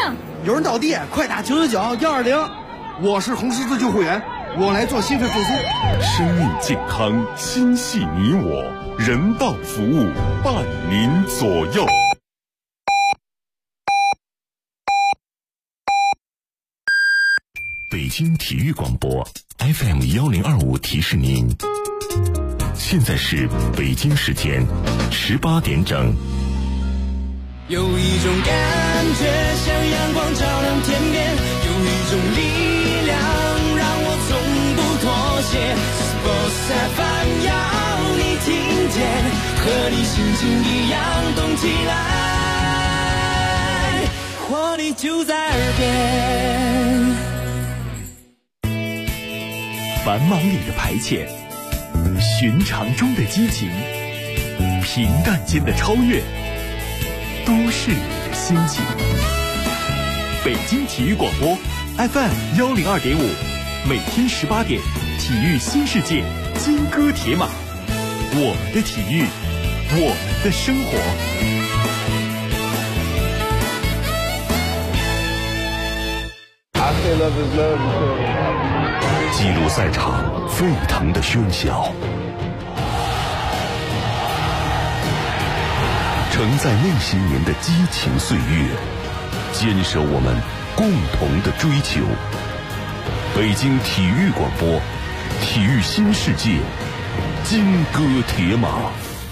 有人倒地，快打999-120。 我是红十字救护员，我来做心肺复苏。 生命健康，心系你我，人道服务伴您左右。北京体育广播 FM1025提示您，现在是北京时间18点整。 有一种感觉像阳光照亮天边，有一种力量让我从不妥协。Sports FM 要你听见，和你心情一样动起来，活力就在耳边。 繁忙里的排遣，寻常中的激情，平淡间的超越，都是你的心情。北京体育广播 FM102.5，每天18点，体育新世界，金戈铁马，我们的体育，我们的生活。 记录赛场沸腾的喧嚣，承载那些年的激情岁月，坚守我们共同的追求。北京体育广播，体育新世界，金戈铁马。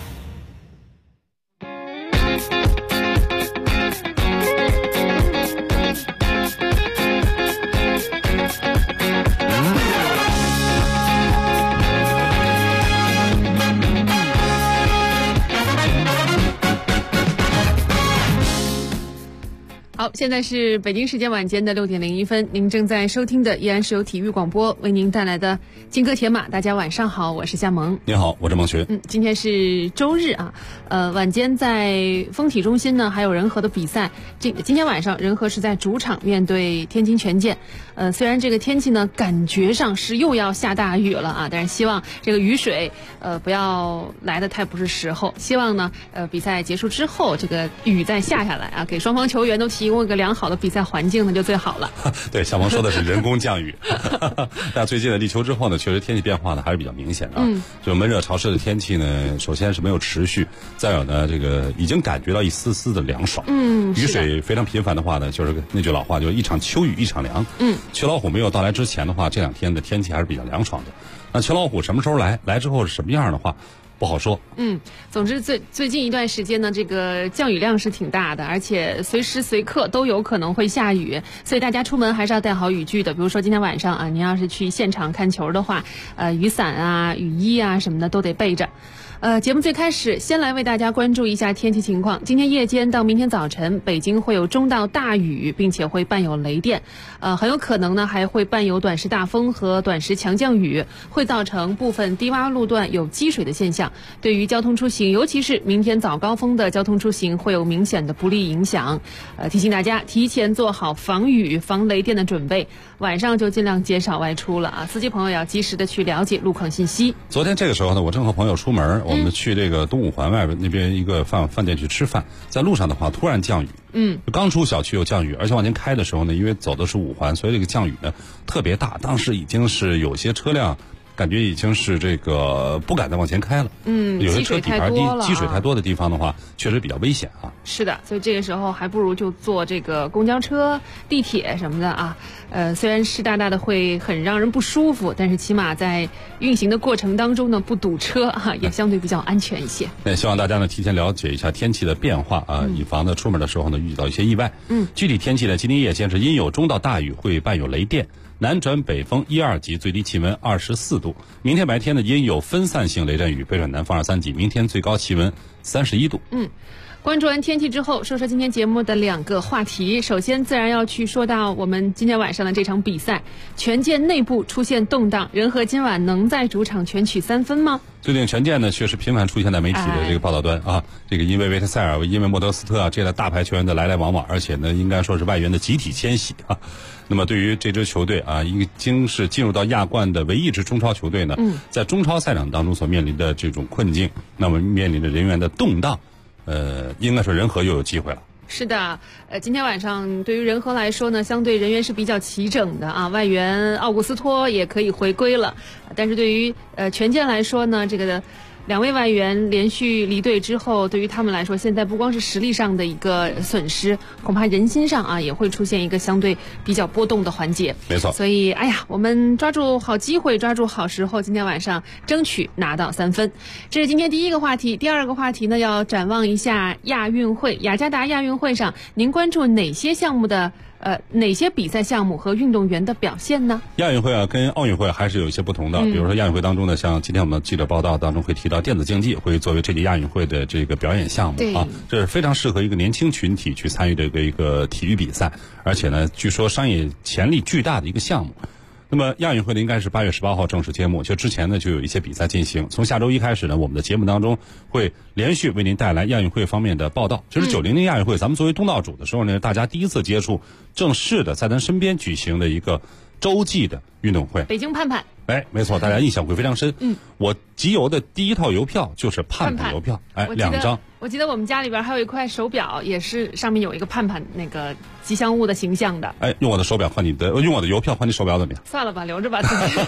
好，现在是北京时间晚间的6点01分，您正在收听的依然是由体育广播为您带来的金戈铁马。大家晚上好，我是夏萌。 你好，我是孟学。 今天是周日啊，晚间在丰体中心呢还有仁和的比赛。今天晚上仁和是在主场面对天津权健。虽然这个天气呢感觉上是又要下大雨了啊，但是希望这个雨水不要来得太不是时候。希望呢比赛结束之后这个雨再下来啊，给双方球员都提供一个良好的比赛环境呢就最好了。 对，小萌说的是人工降雨。但最近的立秋之后呢，确实天气变化呢还是比较明显的。就闷热潮湿的天气呢，首先是没有持续，再有呢这个已经感觉到一丝丝的凉爽。雨水非常频繁的话呢，就是那句老话，就是一场秋雨一场凉。秋老虎没有到来之前的话，这2天的天气还是比较凉爽的。那秋老虎什么时候来之后是什么样的话不好说。 总之最近一段时间呢，这个降雨量是挺大的，而且随时随刻都有可能会下雨，所以大家出门还是要带好雨具的。比如说今天晚上啊，您要是去现场看球的话，雨伞啊、雨衣啊什么的都得备着。节目最开始先来为大家关注一下天气情况。今天夜间到明天早晨，北京会有中到大雨，并且会伴有雷电，很有可能呢还会伴有短时大风和短时强降雨，会造成部分低洼路段有积水的现象。对于交通出行，尤其是明天早高峰的交通出行会有明显的不利影响。提醒大家提前做好防雨、防雷电的准备，晚上就尽量减少外出了啊！司机朋友要及时的去了解路况信息。 昨天这个时候呢，我正和朋友出门，我们去这个东五环外边那边一个饭店去吃饭，在路上的话突然降雨。刚出小区有降雨，而且往前开的时候呢，因为走的是5环，所以这个降雨呢特别大，当时已经是有些车辆感觉已经是这个不敢再往前开了。有些车底盘低、积水太多的地方的话，确实比较危险啊。 是的，所以这个时候还不如就坐这个公交车、地铁什么的啊。虽然湿哒哒的会很让人不舒服，但是起码在运行的过程当中呢，不堵车啊，也相对比较安全一些。 那希望大家呢提前了解一下天气的变化啊，以防呢出门的时候呢遇到一些意外。具体天气呢，今天夜间是阴有中到大雨，会伴有雷电。南转北风1、2级，最低气温24度。明天白天呢，阴有分散性雷阵雨，北转南风2、3级。明天最高气温31度。 关注完天气之后，说说今天节目的2个话题。首先自然要去说到我们今天晚上的这场比赛，权健内部出现动荡，仁和今晚能在主场全取3分吗？ 最近权健呢确实频繁出现在媒体的这个报道端啊，这个因为维特塞尔、因为莫德斯特啊这类大牌球员的来来往往，而且呢应该说是外援的集体迁徙啊。那么对于这支球队啊，已经是进入到亚冠的唯一一支中超球队呢，在中超赛场当中所面临的这种困境，那么面临着人员的动荡，应该说仁和又有机会了。 是的，今天晚上对于人和来说呢，相对人员是比较齐整的啊。外援奥古斯托也可以回归了，但是对于权健来说呢，这个2位外援连续离队之后，对于他们来说，现在不光是实力上的一个损失，恐怕人心上啊也会出现一个相对比较波动的环节。 没错。 所以，哎呀，我们抓住好机会，抓住好时候，今天晚上争取拿到3分。这是今天第一个话题。第二个话题呢，要展望一下亚运会。雅加达亚运会上，您关注哪些项目的？哪些比赛项目和运动员的表现呢？ 亚运会啊，跟奥运会还是有一些不同的。比如说亚运会当中呢，像今天我们记者报道当中会提到电子竞技会作为这届亚运会的这个表演项目啊，这是非常适合一个年轻群体去参与的一个体育比赛，而且呢，据说商业潜力巨大的一个项目。那么亚运会呢，应该是8月18号正式揭幕。就之前呢，就有一些比赛进行。从下周一开始呢，我们的节目当中会连续为您带来亚运会方面的报道。其实90年亚运会，咱们作为东道主的时候呢，大家第一次接触正式的在咱身边举行的一个洲际的运动会。 北京盼盼。 哎，没错，大家印象会非常深。我集邮的第一套邮票就是盼盼邮票，哎，2张。 我记得我们家里边还有一块手表，也是上面有一个盼盼那个吉祥物的形象的。 哎，用我的手表换你的，用我的邮票换你手表怎么样？ 算了吧，留着吧自己。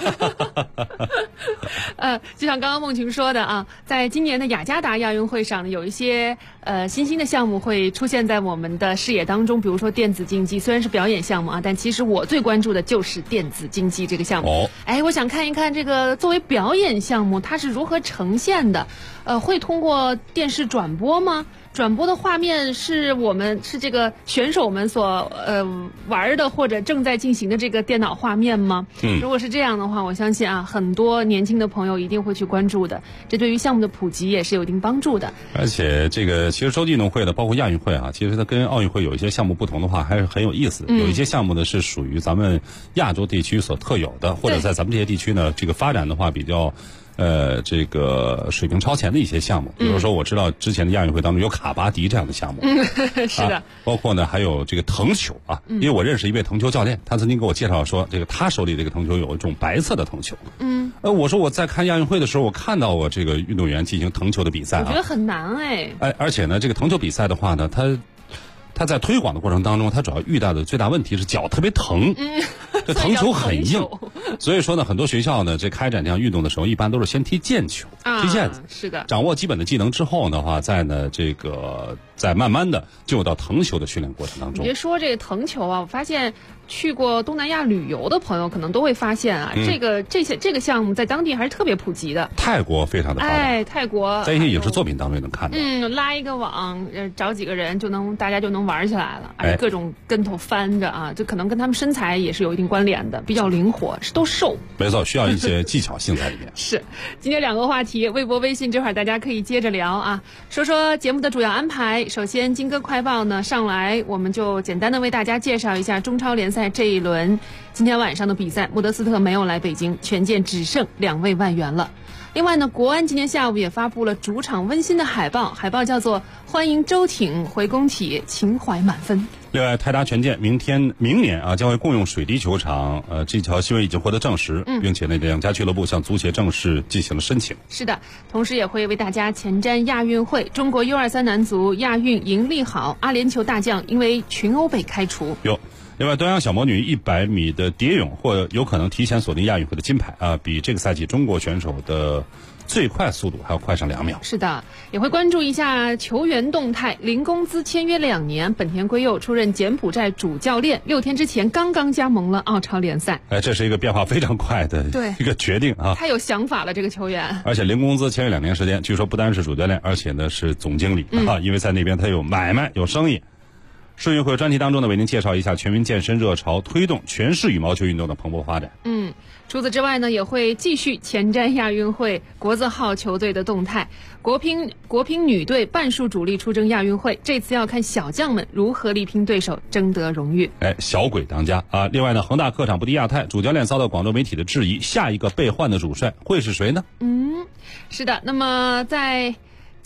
就像刚刚梦晴说的啊，在今年的雅加达亚运会上，有一些新兴的项目会出现在我们的视野当中，比如说电子竞技，虽然是表演项目啊，但其实我最关注的就是电子竞技这个项目。哎，我想看一看这个作为表演项目，它是如何呈现的？会通过电视转播吗？转播的画面是这个选手们所玩的或者正在进行的这个电脑画面吗？如果是这样的话，我相信啊，很多年轻的朋友一定会去关注的，这对于项目的普及也是有一定帮助的。 而且这个其实洲际运动会的，包括亚运会啊，其实它跟奥运会有一些项目不同的话，还是很有意思的。有一些项目呢是属于咱们亚洲地区所特有的，或者在咱们这些地区呢，这个发展的话比较。这个水平超前的一些项目，比如说我知道之前的亚运会当中有卡巴迪这样的项目， 是的， 包括呢还有这个藤球啊，因为我认识一位藤球教练，他曾经给我介绍说，这个他手里这个藤球有一种白色的藤球，我说我在看亚运会的时候，我看到过这个运动员进行藤球的比赛， 我觉得很难哎， 而且呢，这个藤球比赛的话呢，他在推广的过程当中，他主要遇到的最大问题是脚特别疼，这藤球很硬，所以说呢，很多学校呢，这开展这样运动的时候，一般都是先踢毽球，踢毽子， 是的， 掌握基本的技能之后的话，再慢慢的进入到藤球的训练过程当中。 别说这个藤球啊，我发现去过东南亚旅游的朋友可能都会发现啊，这个项目在当地还是特别普及的。 泰国非常的发达， 哎，泰国在一些影视作品当中也能看到。 拉一个网，找几个人大家就能玩起来了，而且各种跟头翻着啊，就可能跟他们身材也是有一定关联的，比较灵活，都瘦。 没错，需要一些技巧性在里面。 是，今天2个话题，微博、微信，这会儿大家可以接着聊啊，说说节目的主要安排。首先，金歌快报呢上来，我们就简单的为大家介绍一下中超联赛这一轮今天晚上的比赛。莫德斯特没有来北京，权健只剩2位外援了。另外呢，国安今天下午也发布了主场温馨的海报，海报叫做欢迎周挺回工体，情怀满分。 另外，泰达权健明年啊将会共用水滴球场，这条新闻已经获得证实，并且呢2家俱乐部向足协正式进行了申请。 是的，同时也会为大家前瞻亚运会。中国 U23 男足亚运盈利好，阿联酋大将因为群殴被开除。 另外，端阳小魔女100米的蝶泳或有可能提前锁定亚运会的金牌啊，比这个赛季中国选手的最快速度还要快上2秒。 是的，也会关注一下球员动态。林公资签约2年，本田圭佑出任柬埔寨主教练，6天之前刚刚加盟了澳超联赛。 这是一个变化非常快的一个决定啊！ 太有想法了，这个球员。 而且林公资签约2年时间，据说不单是主教练，而且呢是总经理啊，因为在那边他有买卖有生意。世运会专题当中呢，为您介绍一下全民健身热潮推动全市羽毛球运动的蓬勃发展。 除此之外呢，也会继续前瞻亚运会国字号球队的动态。国乒女队半数主力出征亚运会，这次要看小将们如何力拼对手，争得荣誉。 小鬼当家啊！另外呢，恒大客场不敌亚泰，主教练遭到广州媒体的质疑，下一个被换的主帅会是谁呢？ 是的。那么在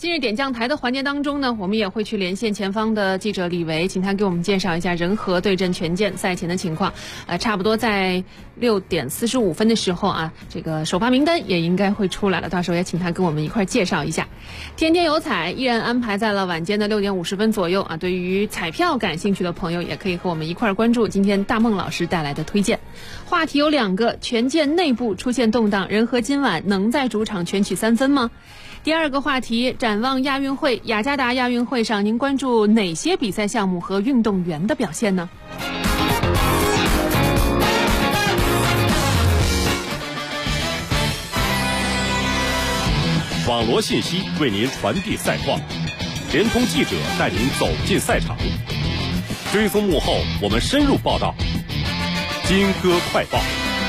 今日点将台的环节当中呢，我们也会去连线前方的记者李维，请他给我们介绍一下人和对阵权健赛前的情况。差不多在6点45分的时候啊，这个首发名单也应该会出来了，到时候也请他跟我们一块介绍一下。天天有彩依然安排在了晚间的6点50分左右啊，对于彩票感兴趣的朋友也可以和我们一块关注今天大梦老师带来的推荐。话题有2个，权健内部出现动荡，人和今晚能在主场全取3分吗？第2个话题，展望亚运会，雅加达亚运会上，您关注哪些比赛项目和运动员的表现呢？ 网罗信息为您传递赛况，联通记者带您走进赛场，追踪幕后，我们深入报道。金歌快报。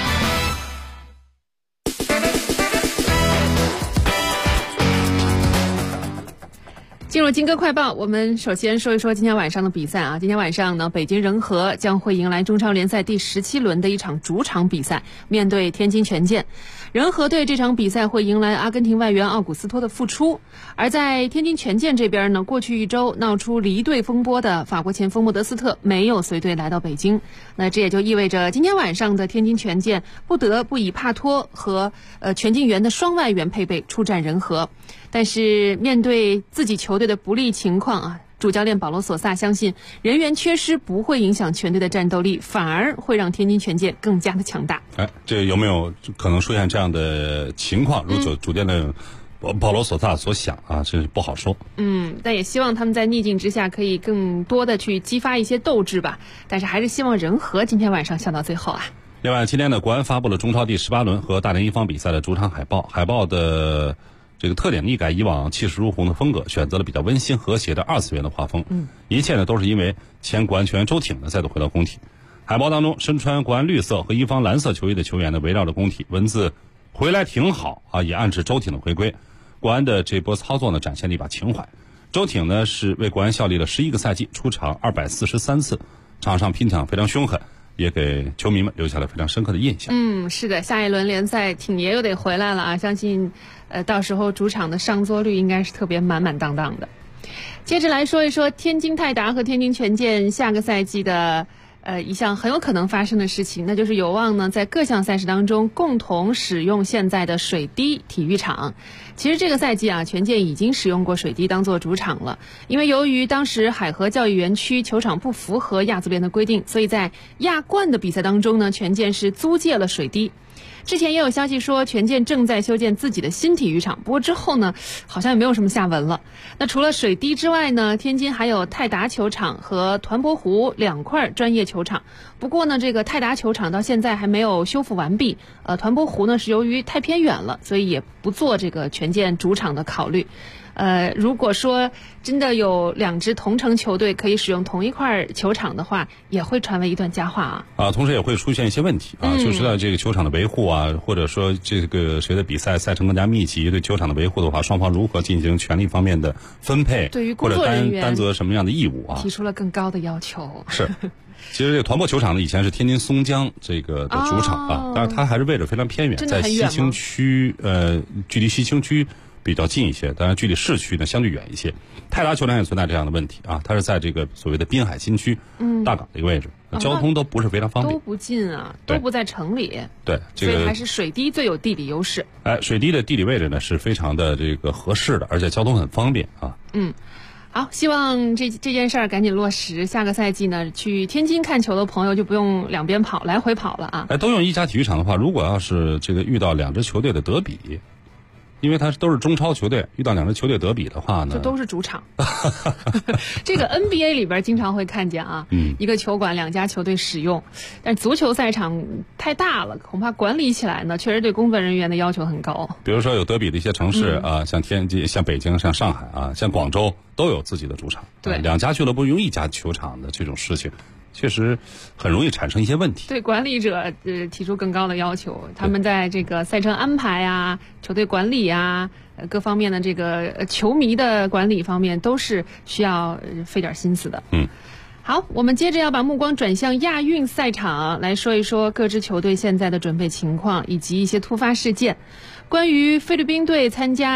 进入金歌快报，我们首先说一说今天晚上的比赛啊。今天晚上呢，北京人和将会迎来中超联赛第17轮的一场主场比赛，面对天津权健。人和队这场比赛会迎来阿根廷外援奥古斯托的复出，而在天津权健这边呢，过去一周闹出离队风波的法国前锋莫德斯特没有随队来到北京，那这也就意味着今天晚上的天津权健不得不以帕托和全进元的双外援配备出战人和。但是面对自己球队的不利情况啊，主教练保罗索萨相信人员缺失不会影响全队的战斗力，反而会让天津权健更加的强大。 这有没有可能出现这样的情况？如主教练保罗索萨所想啊，这不好说。 但也希望他们在逆境之下可以更多的去激发一些斗志吧。但是还是希望人和今天晚上笑到最后啊。 另外，今天呢，国安发布了中超第18轮和大连一方比赛的主场海报，海报的这个特点一改以往气势如虹的风格，选择了比较温馨和谐的2次元的画风。一切呢都是因为前国安球员周挺呢再度回到工体。海报当中身穿国安绿色和一方蓝色球衣的球员呢围绕着工体，文字回来挺好啊，也暗指周挺的回归。国安的这波操作呢展现了一把情怀。周挺呢是为国安效力了11个赛季，出场243次，场上拼抢非常凶狠，也给球迷们留下了非常深刻的印象。 是的，下一轮联赛挺爷又得回来了啊，相信到时候主场的上座率应该是特别满满当当的。接着来说一说天津泰达和天津权健下个赛季的一项很有可能发生的事情，那就是有望呢在各项赛事当中共同使用现在的水滴体育场。其实这个赛季啊，权健已经使用过水滴当做主场了，因为由于当时海河教育园区球场不符合亚足联的规定，所以在亚冠的比赛当中呢，权健是租借了水滴。之前也有消息说权健正在修建自己的新体育场，不过之后呢好像也没有什么下文了。那除了水滴之外呢，天津还有泰达球场和团泊湖2块专业球场。不过呢，这个泰达球场到现在还没有修复完毕，团泊湖呢是由于太偏远了，所以也不做这个权健主场的考虑。如果说真的有2支同城球队可以使用同一块球场的话，也会传为一段佳话啊。 同时也会出现一些问题啊，就是在这个球场的维护啊，或者说这个随着比赛赛程更加密集，对球场的维护的话，双方如何进行权力方面的分配， 对于工作人员担责什么样的义务啊， 提出了更高的要求。 是。其实这个团泊球场呢，以前是天津松江这个的主场啊，但是它还是位置非常偏远，在西青区，距离西青区比较近一些，当然距离市区呢相对远一些。泰达球场也存在这样的问题啊，它是在这个所谓的滨海新区大港的一个位置，交通都不是非常方便， 都不近啊，都不在城里。 对， 所以还是水滴最有地理优势。 水滴的地理位置呢是非常的这个合适的，而且交通很方便啊。 好，希望这件事儿赶紧落实。下个赛季呢，去天津看球的朋友就不用两边跑，来回跑了啊。 都用一家体育场的话，如果要是这个遇到2支球队的德比，因为它都是中超球队，遇到2支球队德比的话呢， 就都是主场。这个 NBA 里边经常会看见啊，一个球馆2家球队使用，但足球赛场太大了，恐怕管理起来呢，确实对工作人员的要求很高。 比如说有德比的一些城市啊，像天津、像北京、像上海啊、像广州都有自己的主场。 对 ，2家俱乐部用1家球场的这种事情，确实很容易产生一些问题。 对管理者提出更高的要求，他们在这个赛程安排啊、球队管理啊、各方面的这个球迷的管理方面，都是需要费点心思的。好，我们接着要把目光转向亚运赛场，来说一说各支球队现在的准备情况以及一些突发事件。关于菲律宾队参加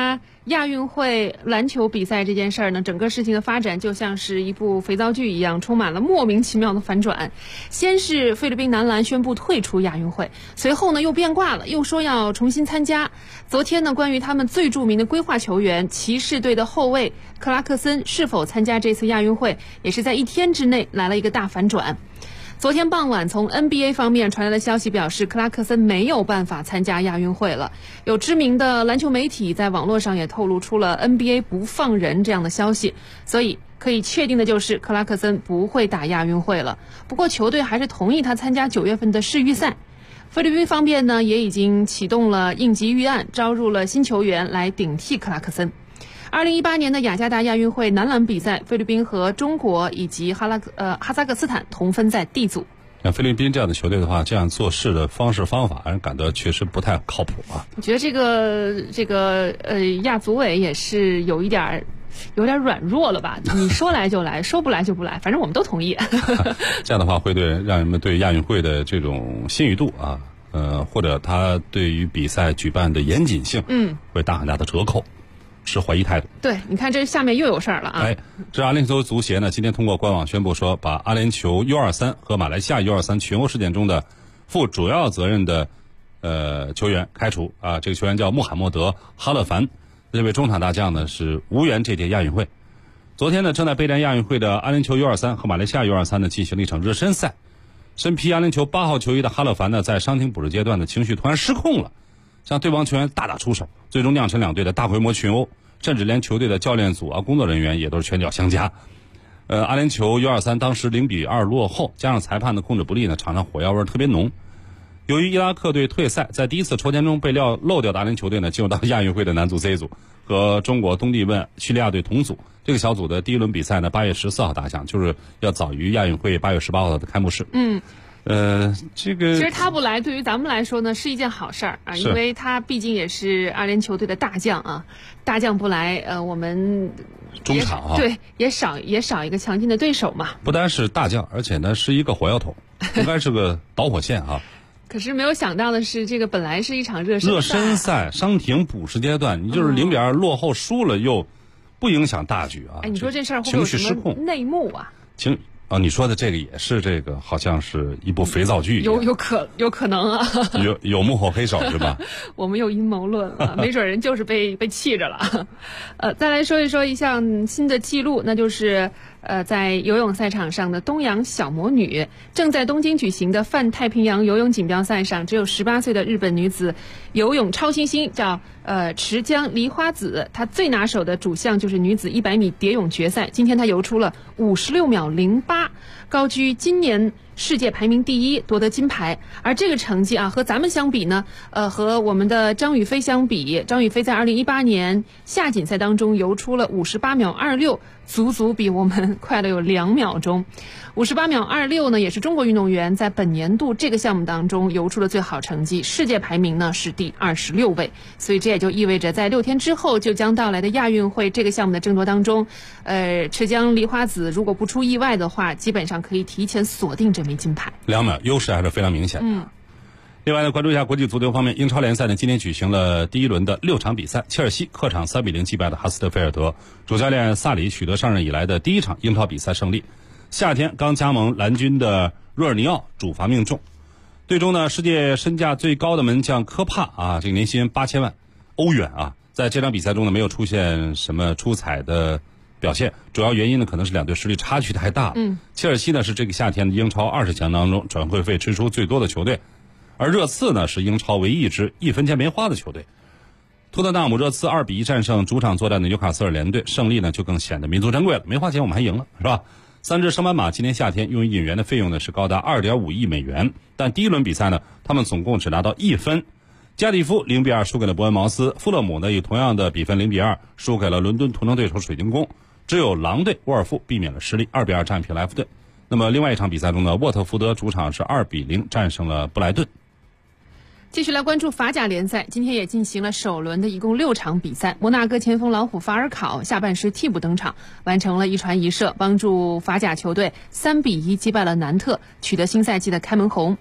亚运会篮球比赛这件事儿呢，整个事情的发展就像是一部肥皂剧一样，充满了莫名其妙的反转。先是菲律宾男篮宣布退出亚运会，随后呢又变卦了，又说要重新参加。昨天呢，关于他们最著名的规划球员骑士队的后卫克拉克森是否参加这次亚运会，也是在1天之内来了一个大反转。昨天傍晚，从 NBA 方面传来的消息表示，克拉克森没有办法参加亚运会了。有知名的篮球媒体在网络上也透露出了 NBA 不放人这样的消息，所以可以确定的就是克拉克森不会打亚运会了。不过球队还是同意他参加9月份的世预赛。菲律宾方面呢，也已经启动了应急预案，招入了新球员来顶替克拉克森。2018年的雅加达亚运会男篮比赛，菲律宾和中国以及哈萨克斯坦同分在 D 组。 像菲律宾这样的球队的话，这样做事的方式方法让人感到确实不太靠谱啊。 我觉得这个亚组委也是有点软弱了吧？你说来就来，说不来就不来，反正我们都同意。 这样的话会让人们对亚运会的这种信誉度啊，或者他对于比赛举办的严谨性，会打很大的折扣。持怀疑态度。 对，你看这下面又有事儿了啊！ 这阿联酋足协呢，今天通过官网宣布说，把阿联酋 U23 和马来西亚 U23 群殴事件中的负主要责任的球员开除啊。这个球员叫穆罕默德·哈勒凡，这位中场大将呢是无缘这届亚运会。昨天呢，正在备战亚运会的阿联酋 U23 和马来西亚 U23 呢进行了一场热身赛。身披阿联酋8号球衣的哈勒凡呢，在伤停补时阶段的情绪突然失控了，向对方球员大打出手，最终酿成两队的大规模群殴，甚至连球队的教练组啊、工作人员也都是拳脚相加。阿联酋 U23 当时0-2落后，加上裁判的控制不力呢，场上火药味特别浓。由于伊拉克队退赛，在第一次抽签中被漏掉的阿联酋队呢，进入到亚运会的男足 C 组，和中国东帝汶、叙利亚队同组。这个小组的第一轮比赛呢，8月14号打响，就是要早于亚运会8月18号的开幕式。这个其实他不来，对于咱们来说呢，是一件好事儿啊，因为他毕竟也是阿联酋队的大将啊，大将不来，我们中场啊， 对，也少一个强劲的对手嘛。 不单是大将，而且呢是一个火药桶，应该是个导火线啊。 可是没有想到的是，这个本来是一场热身赛，伤停补时阶段，你就是0-2落后输了，又不影响大局啊。 你说这事儿会不会有什么内幕啊？ 你说的这个也是这个，好像是一部肥皂剧一样， 有可能啊， 有幕后黑手是吧？ 我们有阴谋论了，没准人就是被气着了。再来说一项新的记录，那就是在游泳赛场上的东洋小魔女，正在东京举行的泛太平洋游泳锦标赛上，只有18岁的日本女子游泳超新星叫池江梨花子，她最拿手的主项就是女子100米蝶泳决赛，今天她游出了56秒08，高居今年世界排名第1，夺得金牌。而这个成绩啊，和咱们相比呢，和我们的张雨霏相比，张雨霏在2018年夏锦赛当中游出了58秒26，足足比我们快了有2秒钟。58秒26呢，也是中国运动员在本年度这个项目当中游出的最好成绩，世界排名呢是第26位。所以这也就意味着，在6天之后就将到来的亚运会这个项目的争夺当中，池江梨花子如果不出意外的话，基本上可以提前锁定这枚金牌。2 秒优势还是非常明显的。另外呢，关注一下国际足球方面，英超联赛呢今天举行了第一轮的6场比赛，切尔西客场3-0击败了哈斯特菲尔德，主教练萨里取得上任以来的第一场英超比赛胜利。夏天刚加盟蓝军的若尔尼奥主罚命中，最终呢，世界身价最高的门将科帕啊，这个年薪8000万欧元啊，在这场比赛中呢没有出现什么出彩的表现，主要原因呢可能是两队实力差距太大了。切尔西呢是这个夏天的英超20强当中转会费支出最多的球队，而热刺呢是英超唯一一支1分钱没花的球队。托特纳姆热刺2-1战胜主场作战的纽卡斯尔联队，胜利呢就更显得弥足珍贵了，没花钱我们还赢了，是吧？3支升班马今年夏天用于引援的费用呢是高达2.5亿美元，但第一轮比赛呢，他们总共只拿到1分。加迪夫0-2输给了伯恩茅斯，富勒姆呢以同样的比分0-2输给了伦敦同城对手水晶宫，只有狼队沃尔夫避免了失利，2-2战平了埃弗顿。那么另外一场比赛中呢，沃特福德主场是2-0战胜了布莱顿。 继续来关注法甲联赛，今天也进行了首轮的一共6场比赛。摩纳哥前锋老虎法尔考下半时替补登场，完成了一传一射，帮助法甲球队3-1击败了南特，取得新赛季的开门红。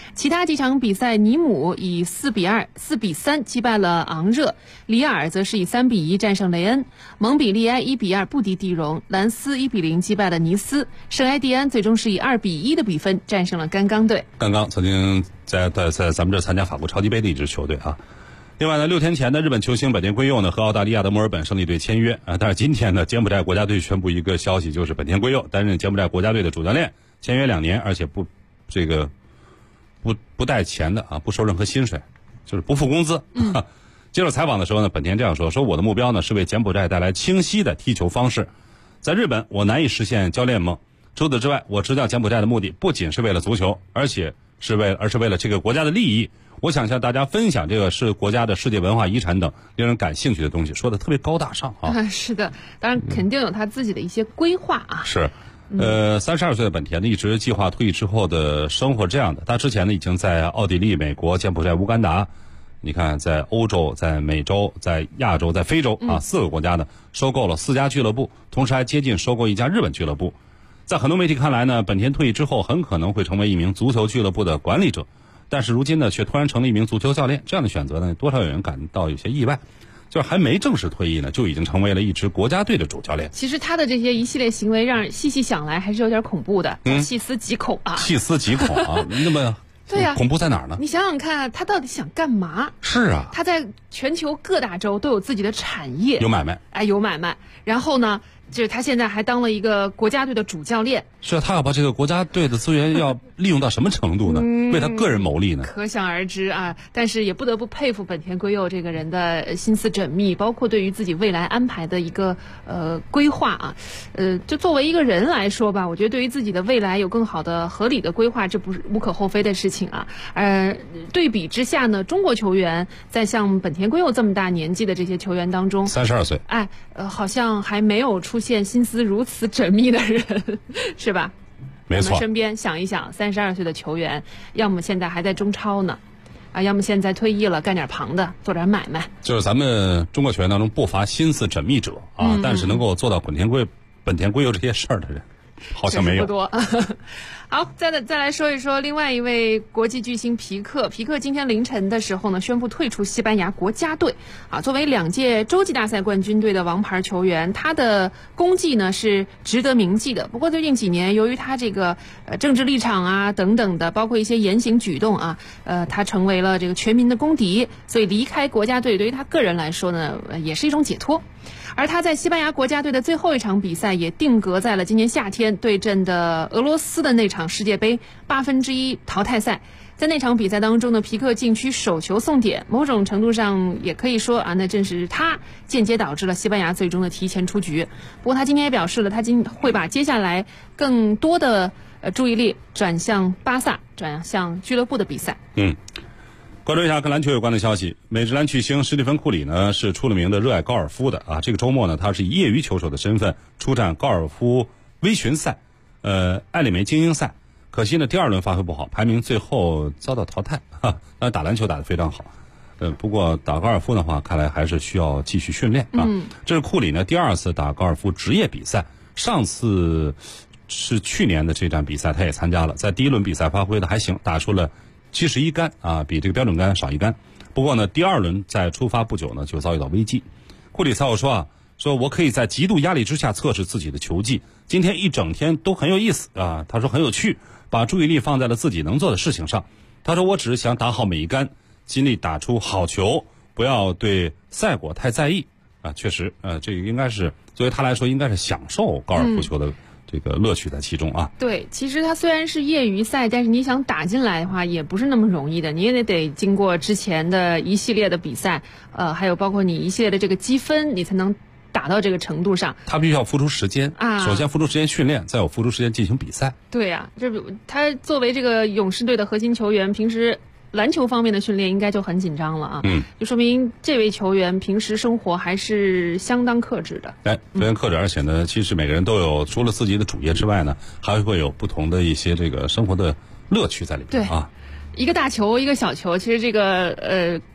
其他几场比赛，尼姆以4-2、4-3击败了昂热，里尔则是以3-1战胜雷恩，蒙彼利埃1-2不敌蒂荣，兰斯1-0击败了尼斯，圣埃蒂安最终是以2-1的比分战胜了甘冈队。 甘冈曾经在咱们这参加法国超级杯的一支球队啊。另外呢，6天前的日本球星本田圭佑呢和澳大利亚的墨尔本胜利队签约啊，但是今天呢，柬埔寨国家队宣布一个消息，就是本田圭佑担任柬埔寨国家队的主教练，签约2年，而且不带钱的啊，不收任何薪水，就是不付工资。接受采访的时候呢，本田这样说：我的目标呢是为柬埔寨带来清晰的踢球方式，在日本我难以实现教练梦，除此之外，我执教柬埔寨的目的不仅是为了足球，而是为了这个国家的利益。我想向大家分享这个是国家的世界文化遗产等令人感兴趣的东西，说的特别高大上啊。 是的，当然肯定有他自己的一些规划啊。 是。32岁的本田呢，一直计划退役之后的生活这样的。他之前呢，已经在奥地利、美国、柬埔寨、乌干达，你看，在欧洲、在美洲、在亚洲、在非洲啊，4个国家呢，收购了4家俱乐部，同时还接近收购1家日本俱乐部。在很多媒体看来呢，本田退役之后很可能会成为一名足球俱乐部的管理者，但是如今呢，却突然成了一名足球教练。这样的选择呢，多少有人感到有些意外。就是还没正式退役呢，就已经成为了一支国家队的主教练。 其实他的这些一系列行为，让人细细想来还是有点恐怖的，细思极恐啊！ 细思极恐啊！那么， 对呀， 恐怖在哪儿呢？ 你想想看，他到底想干嘛？ 是啊， 他在全球各大洲都有自己的产业， 有买卖， 有买卖。然后呢，就是他现在还当了一个国家队的主教练。 是啊，他要把这个国家队的资源要利用到什么程度呢？为他个人谋利呢？ 可想而知啊！但是也不得不佩服本田圭佑这个人的心思缜密，包括对于自己未来安排的一个规划啊。就作为一个人来说吧，我觉得对于自己的未来有更好的合理的规划，这不是无可厚非的事情啊。对比之下呢，中国球员在像本田圭佑这么大年纪的这些球员当中 ，32岁， 好像还没有出现心思如此缜密的人，是吧？ 没错。 我们身边想一想，32岁的球员，要么现在还在中超呢，要么现在退役了，干点旁的，做点买卖。 就是咱们中国球员当中不乏心思缜密者啊，但是能够做到本田圭佑这些事儿的人，好像没有。 不多。好，再来说一说另外一位国际巨星皮克。皮克今天凌晨的时候呢，宣布退出西班牙国家队。作为2届洲际大赛冠军队的王牌球员，他的功绩呢是值得铭记的。不过最近几年，由于他这个政治立场啊等等的，包括一些言行举动啊，他成为了这个全民的公敌，所以离开国家队对于他个人来说呢，也是一种解脱。而他在西班牙国家队的最后一场比赛也定格在了今年夏天对阵的俄罗斯的那场世界杯1/8淘汰赛。在那场比赛当中呢，皮克禁区手球送点，某种程度上也可以说那正是他间接导致了西班牙最终的提前出局。不过他今天也表示了，他会把接下来更多的注意力转向巴萨，转向俱乐部的比赛。 关注一下跟篮球有关的消息。美职篮巨星史蒂芬·库里呢是出了名的热爱高尔夫的啊。这个周末呢，他是以业余球手的身份出战高尔夫微巡赛，艾利梅精英赛。可惜呢，第2轮发挥不好，排名最后遭到淘汰哈。但打篮球打得非常好，不过打高尔夫的话，看来还是需要继续训练啊。这是库里呢第2次打高尔夫职业比赛，上次是去年的这站比赛他也参加了，在第1轮比赛发挥的还行，打出了71杆啊，比这个标准杆少1杆。不过呢，第2轮在出发不久呢，就遭遇到危机。库里赛后说说我可以在极度压力之下测试自己的球技，今天一整天都很有意思啊。他说很有趣，把注意力放在了自己能做的事情上。他说我只是想打好每一杆，尽力打出好球，不要对赛果太在意啊。确实，这个应该是作为他来说，应该是享受高尔夫球的这个乐趣在其中啊。 对，其实它虽然是业余赛，但是你想打进来的话，也不是那么容易的。你也得经过之前的一系列的比赛，还有包括你一系列的这个积分，你才能打到这个程度上。 他必须要付出时间啊，首先付出时间训练，再有付出时间进行比赛。 对呀，他作为这个勇士队的核心球员，平时篮球方面的训练应该就很紧张了啊。就说明这位球员平时生活还是相当克制的。 非常克制，而且呢，其实每个人都有除了自己的主业之外呢，还会有不同的一些这个生活的乐趣在里面啊。 一个大球，一个小球，其实这个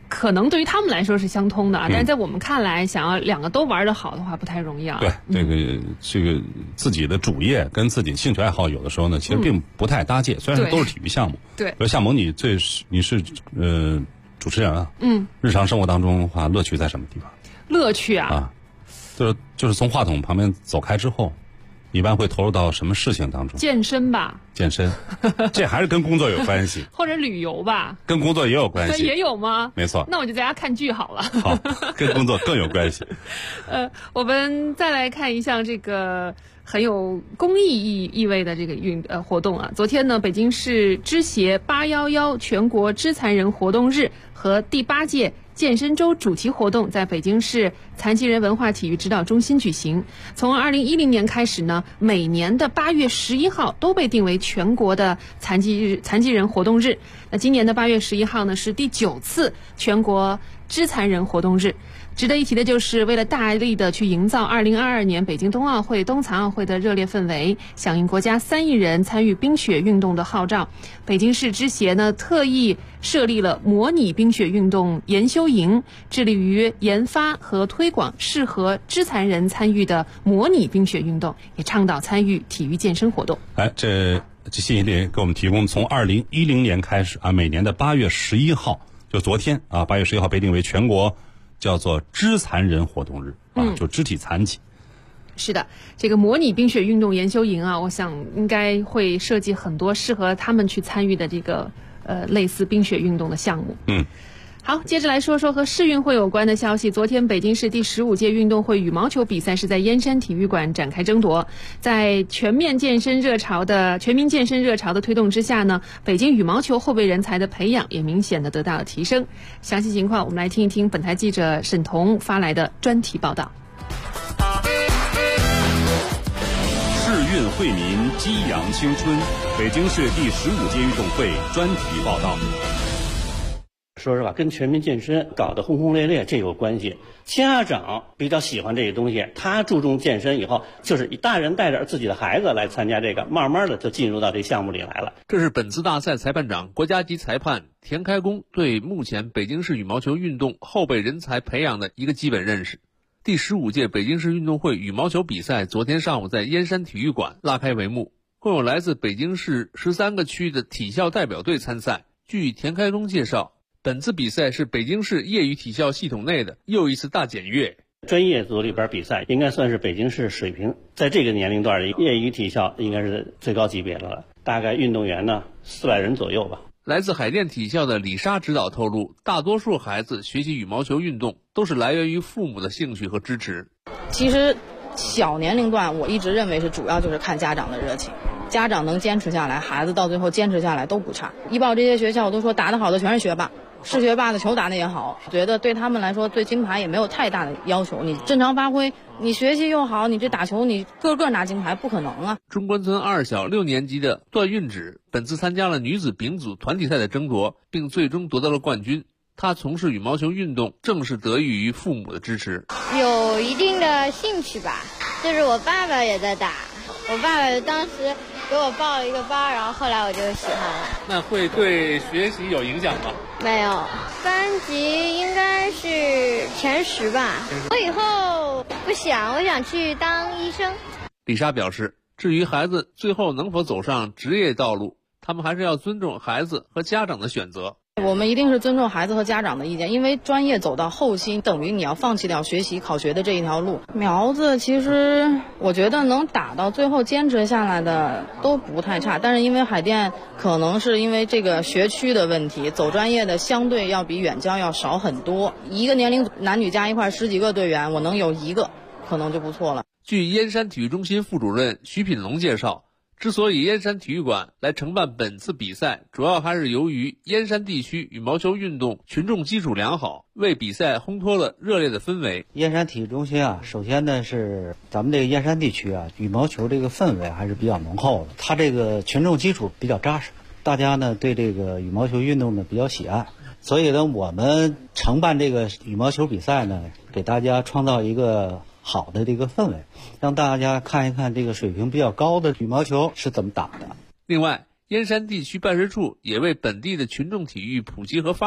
可能对于他们来说是相通的啊，但是在我们看来，想要两个都玩得好的话，不太容易啊。 对，这个自己的主业跟自己兴趣爱好，有的时候呢，其实并不太搭界。虽然都是体育项目， 对。 比如夏萌，你是主持人啊，日常生活当中的话，乐趣在什么地方？ 乐趣啊， 就是从话筒旁边走开之后，一般会投入到什么事情当中？ 健身吧。 健身，这还是跟工作有关系。 或者旅游吧。 跟工作也有关系。 也有吗？ 没错。 那我就在家看剧好了。 好，跟工作更有关系。 我们再来看一项这个很有公益意味的这个活动啊。昨天呢，北京市肢协811全国肢残人活动日和第8届健身周主题活动在北京市残疾人文化体育指导中心举行。从2010年开始呢，每年的8月11号都被定为全国的残疾人活动日。那今年的8月11号呢，是第9次全国肢残人活动日。值得一提的就是，为了大力的去营造2022年北京冬奥会、冬残奥会的热烈氛围，响应国家3亿人参与冰雪运动的号召，北京市肢协呢特意设立了模拟冰雪运动研修营，致力于研发和推广适合肢残人参与的模拟冰雪运动，也倡导参与体育健身活动。 这信息里给我们提供，从2010年开始啊，每年的8月11号，就昨天啊，8月11号被定为全国叫做肢残人活动日啊，就肢体残疾。 是的，这个模拟冰雪运动研修营啊，我想应该会设计很多适合他们去参与的这个类似冰雪运动的项目。好，接着来说说和世运会有关的消息。昨天，北京市第15届运动会羽毛球比赛是在燕山体育馆展开争夺。在全民健身热潮的推动之下呢，北京羽毛球后备人才的培养也明显的得到了提升。详细情况，我们来听一听本台记者沈彤发来的专题报道。 世运惠民，激扬青春。北京市第15届运动会专题报道。 说实话，跟全民健身搞得轰轰烈烈这有关系。家长比较喜欢这个东西，他注重健身以后，就是大人带着自己的孩子来参加这个，慢慢的就进入到这项目里来了。 这是本次大赛裁判长、国家级裁判田开功对目前北京市羽毛球运动后备人才培养的一个基本认识。第15届北京市运动会羽毛球比赛昨天上午在燕山体育馆拉开帷幕，共有来自北京市13个区的体校代表队参赛。据田开功介绍，本次比赛是北京市业余体校系统内的又一次大检阅。 专业组里边比赛应该算是北京市水平，在这个年龄段的业余体校应该是最高级别的了，大概运动员呢400人左右吧。 来自海淀体校的李莎指导透露，大多数孩子学习羽毛球运动都是来源于父母的兴趣和支持。 其实小年龄段我一直认为是主要就是看家长的热情，家长能坚持下来，孩子到最后坚持下来都不差。一报这些学校我都说打得好的全是学霸，是学霸的球打得也好，觉得对他们来说对金牌也没有太大的要求，你正常发挥，你学习又好，你这打球你个个拿金牌不可能啊。 中关村2小6年级的段韵芷本次参加了女子丙组团体赛的争夺，并最终夺得了冠军。她从事羽毛球运动正是得益于父母的支持， 有一定的兴趣吧，就是我爸爸也在打，我爸爸当时给我报了一个班，然后后来我就喜欢了。 那会对学习有影响吗？ 没有，班级应该是前10吧。我以后不想，我想去当医生。 李莎表示，至于孩子最后能否走上职业道路，他们还是要尊重孩子和家长的选择。 我们一定是尊重孩子和家长的意见，因为专业走到后期等于你要放弃掉学习考学的这一条路。苗子其实我觉得能打到最后坚持下来的都不太差，但是因为海淀可能是因为这个学区的问题，走专业的相对要比远郊要少很多。一个年龄男女加一块10几个队员，我能有1个可能就不错了。 据燕山体育中心副主任徐品龙介绍，之所以燕山体育馆来承办本次比赛，主要还是由于燕山地区羽毛球运动群众基础良好，为比赛烘托了热烈的氛围。 燕山体育中心啊，首先呢是咱们这个燕山地区啊，羽毛球这个氛围还是比较浓厚的，它这个群众基础比较扎实，大家呢对这个羽毛球运动呢比较喜爱，所以呢我们承办这个羽毛球比赛呢，给大家创造一个好的这个氛围，让大家看一看这个水平比较高的羽毛球是怎么打的。 另外，燕山地区办事处也为本地的群众体育普及和发展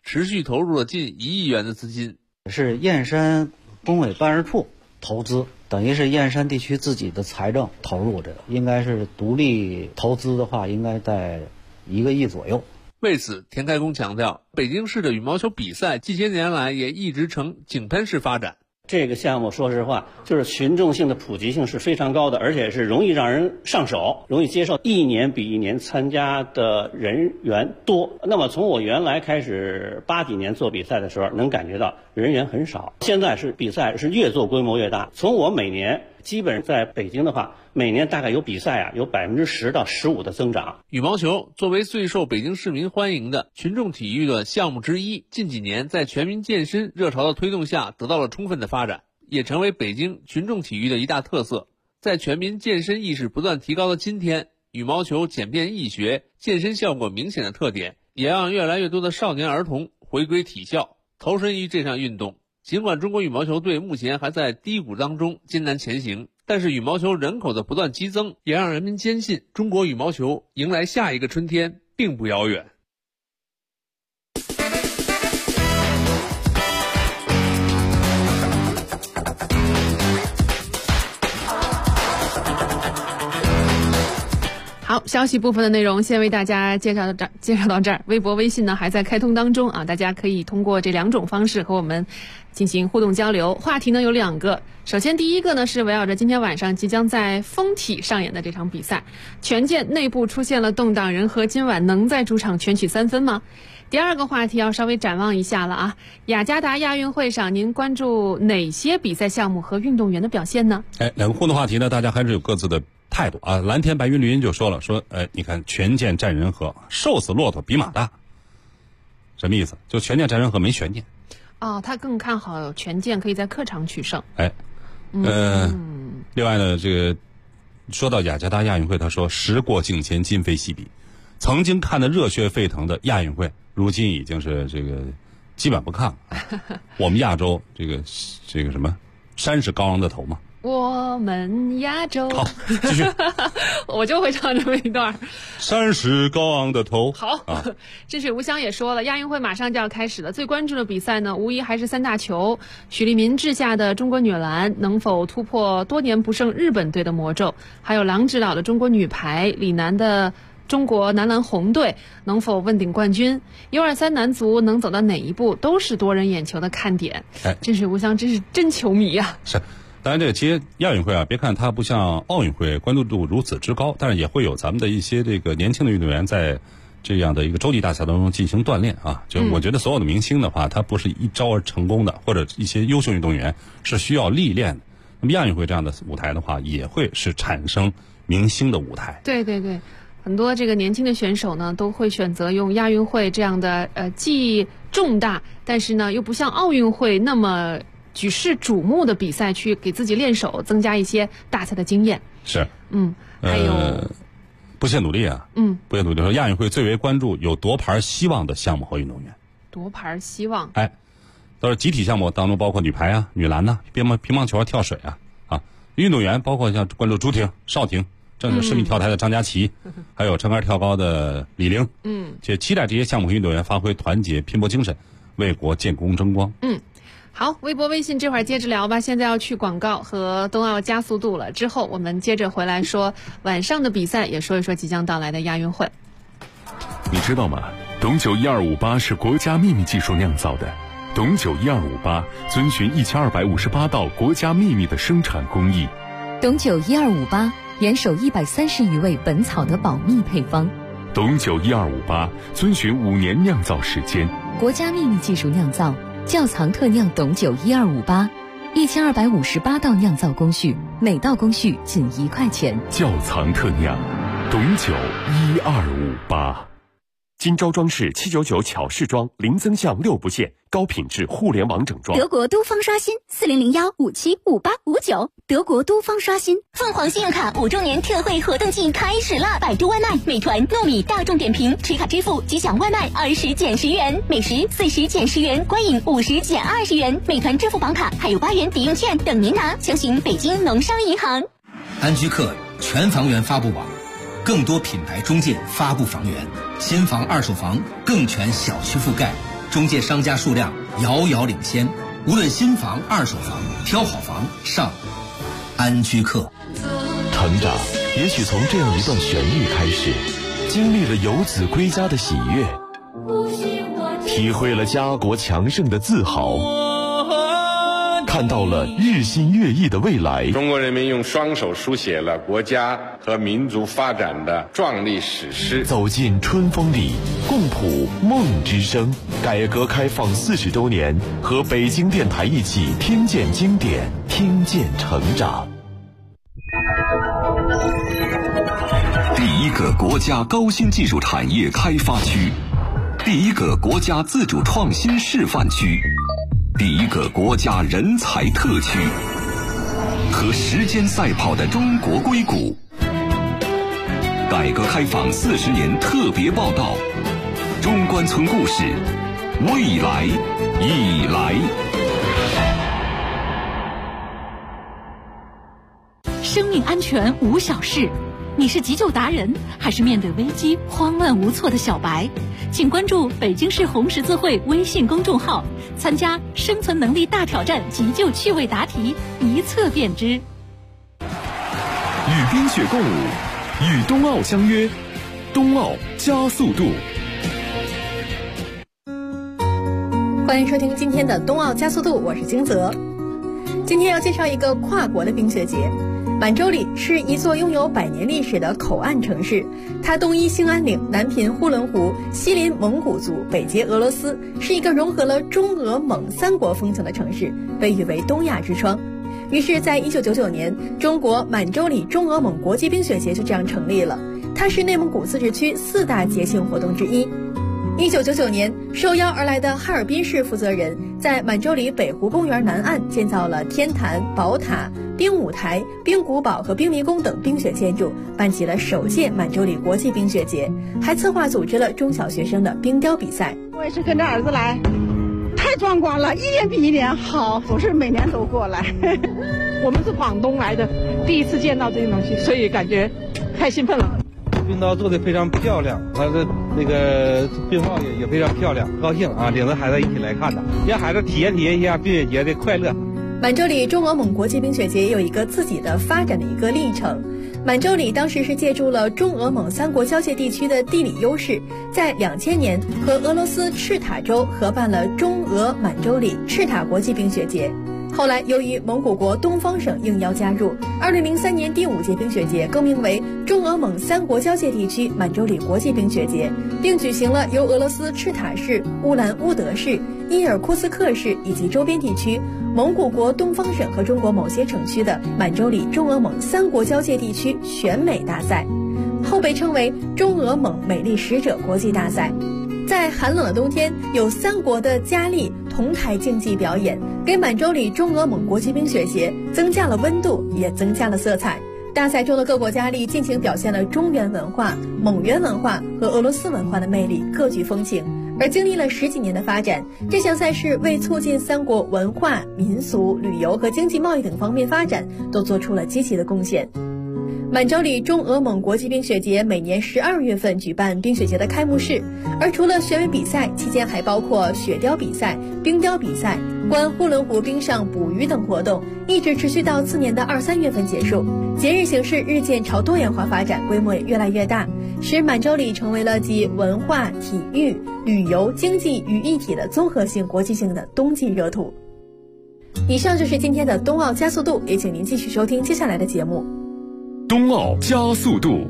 持续投入了近1亿元的资金。 是燕山工委办事处投资，等于是燕山地区自己的财政投入这个，应该是独立投资的话，应该在1个亿左右。 为此，田开工强调，北京市的羽毛球比赛近些年来也一直呈井喷式发展。 这个项目说实话，就是群众性的普及性是非常高的，而且是容易让人上手，容易接受，一年比一年参加的人员多。那么从我原来开始80几年做比赛的时候，能感觉到人员很少。现在是比赛是越做规模越大，从我每年基本在北京的话，每年大概有比赛有10%到15%的增长。 羽毛球作为最受北京市民欢迎的群众体育的项目之一，近几年在全民健身热潮的推动下得到了充分的发展，也成为北京群众体育的一大特色。在全民健身意识不断提高的今天，羽毛球简便易学、健身效果明显的特点，也让越来越多的少年儿童回归体校，投身于这项运动。尽管中国羽毛球队目前还在低谷当中艰难前行，但是羽毛球人口的不断激增，也让人们坚信中国羽毛球迎来下一个春天并不遥远。 好，消息部分的内容先为大家介绍到这儿。微博、微信呢还在开通当中啊，大家可以通过这2种方式和我们进行互动交流。话题呢有2个，首先第一个呢是围绕着今天晚上即将在丰体上演的这场比赛，权健内部出现了动荡，人和今晚能在主场全取3分吗？第2个话题要稍微展望一下了啊，雅加达亚运会上您关注哪些比赛项目和运动员的表现呢？ 两个互动话题呢，大家还是有各自的态度啊。蓝天白云绿荫就说了，说你看权健战人和，瘦死骆驼比马大，什么意思？就权健战人和没悬念。 哦，他更看好权健可以在客场取胜。 另外呢，这个说到雅加达亚运会，他说时过境迁，今非昔比，曾经看得热血沸腾的亚运会，如今已经是这个基本不看了。我们亚洲这个什么山是高昂的头嘛。 我们亚洲。 好，继续。 我就会唱这么一段。 山是高昂的头。 好，真水无香也说了，亚运会马上就要开始了，最关注的比赛呢，无疑还是3大球。许利民治下的中国女篮能否突破多年不胜日本队的魔咒？还有郎指导的中国女排，李楠的中国男篮红队能否问鼎冠军？U23男足能走到哪一步，都是多人眼球的看点。真水无香真是真球迷啊！ 是。当然，这个其实亚运会啊，别看它不像奥运会关注度如此之高，但是也会有咱们的一些这个年轻的运动员在这样的一个洲际大赛当中进行锻炼啊。就我觉得所有的明星的话，他不是一招而成功的，或者一些优秀运动员是需要历练的。那么亚运会这样的舞台的话，也会是产生明星的舞台。 对对对，很多这个年轻的选手呢，都会选择用亚运会这样的既重大，但是呢又不像奥运会那么举世瞩目的比赛去给自己练手，增加一些大赛的经验。 是， 还有不懈努力啊，不懈努力说亚运会最为关注有夺牌希望的项目和运动员。 夺牌希望， 都是集体项目当中，包括女排啊、女篮呐、乒乓球、跳水啊，运动员包括像关注朱婷、邵婷，正是10米跳台的张家琪，还有撑杆跳高的李玲，且期待这些项目和运动员发挥团结拼搏精神，为国建功争光。 好，微博、微信这会儿接着聊吧。现在要去广告和冬奥加速度了，之后我们接着回来说晚上的比赛，也说一说即将到来的亚运会。 你知道吗？董酒1258是国家秘密技术酿造的。董酒1258遵循1258道国家秘密的生产工艺。 董酒1258严守130余味本草的保密配方。 董酒1258遵循5年酿造时间。 国家秘密技术酿造。窖藏特酿董酒1258，1258道酿造工序，每道工序仅1块钱。 窖藏特酿，董酒1258。 金招装饰799巧饰装，零增项6不限，高品质互联网整装。 德国都方刷新4001575859，德国都方刷新。凤凰信用卡5周年特惠活动季开始了！百度外卖、美团、糯米、大众点评持卡支付即享外卖20减10元，美食40减10元，观影50减20元。美团支付宝卡还有8元抵用券等您拿，详询北京农商银行。 安居客全房源发布网，更多品牌中介发布房源，新房、二手房更全小区覆盖， 中介商家数量遥遥领先。无论新房、二手房，挑好房上安居客。 成长也许从这样一段旋律开始，经历了游子归家的喜悦，体会了家国强盛的自豪，看到了日新月异的未来。 中国人民用双手书写了国家和民族发展的壮丽史诗。 走进春风里，共谱梦之声。改革开放40周年，和北京电台一起听见经典，听见成长。 第一个国家高新技术产业开发区，第一个国家自主创新示范区，第一个国家人才特区，和时间赛跑的中国硅谷。改革开放40年特别报道，中关村故事，未来已来。 生命安全无小事，你是急救达人，还是面对危机慌乱无措的小白？请关注北京市红十字会微信公众号，参加生存能力大挑战急救趣味答题，一测便知。 与冰雪共舞，与冬奥相约，冬奥加速度。 欢迎收听今天的冬奥加速度，我是金泽。今天要介绍一个跨国的冰雪节。满洲里是一座拥有100年历史的口岸城市，它东依兴安岭，南濒呼伦湖，西临蒙古族，北接俄罗斯，是一个融合了中俄蒙3国风情的城市，被誉为东亚之窗。于是在1999年，中国满洲里中俄蒙国际冰雪节就这样成立了，它是内蒙古自治区4大节庆活动之一。1999年，受邀而来的哈尔滨市负责人在满洲里北湖公园南岸建造了天坛、宝塔、冰舞台、冰古堡和冰迷宫等冰雪建筑，办起了首届满洲里国际冰雪节，还策划组织了中小学生的冰雕比赛。 我也是跟着儿子来，太壮观了，一年比一年好，我是每年都过来。我们是广东来的，第一次见到这些东西，所以感觉太兴奋了。 冰刀做的非常漂亮，它的那个冰帽也非常漂亮，高兴啊！领着孩子一起来看的，让孩子体验一下冰雪节的快乐。 满洲里中俄蒙国际冰雪节有一个自己的发展的一个历程。满洲里当时是借助了中俄蒙3国交界地区的地理优势，在2000年和俄罗斯赤塔州合办了中俄满洲里赤塔国际冰雪节。后来由于蒙古国东方省应邀加入，2003年第5届冰雪节更名为中俄蒙3国交界地区满洲里国际冰雪节，并举行了由俄罗斯赤塔市、乌兰乌德市、伊尔库斯克市以及周边地区、蒙古国东方省和中国某些城区的满洲里中俄蒙3国交界地区选美大赛，后被称为中俄蒙美丽使者国际大赛。在寒冷的冬天，有3国的佳丽同台竞技表演，给满洲里中俄蒙国际冰雪节增加了温度，也增加了色彩。大赛中的各国佳丽尽情表现了中原文化、蒙元文化和俄罗斯文化的魅力，各具风情。而经历了10几年的发展，这项赛事为促进3国文化、民俗、旅游和经济贸易等方面发展，都做出了积极的贡献。满洲里中俄蒙国际冰雪节每年12月份举办冰雪节的开幕式，而除了选美比赛，期间还包括雪雕比赛、冰雕比赛、观呼伦湖冰上捕鱼等活动，一直持续到次年的2、3月份结束。节日形式日渐朝多元化发展，规模也越来越大，使满洲里成为了集文化、体育、旅游、经济于一体的综合性国际性的冬季热土。以上就是今天的冬奥加速度，也请您继续收听接下来的节目。 冬奥加速度。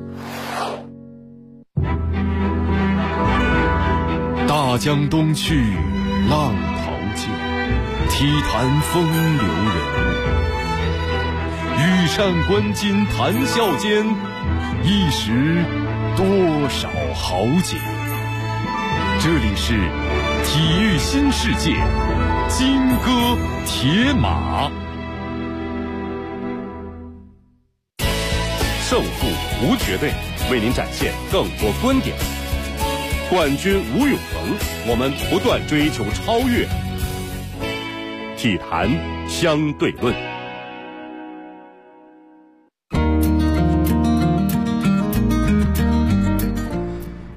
大江东去，浪淘尽，体坛风流人物。羽扇纶巾谈笑间，一时多少豪杰。这里是体育新世界，金戈铁马。胜负无绝对，为您展现更多观点。冠军无永恒，我们不断追求超越。体坛相对论。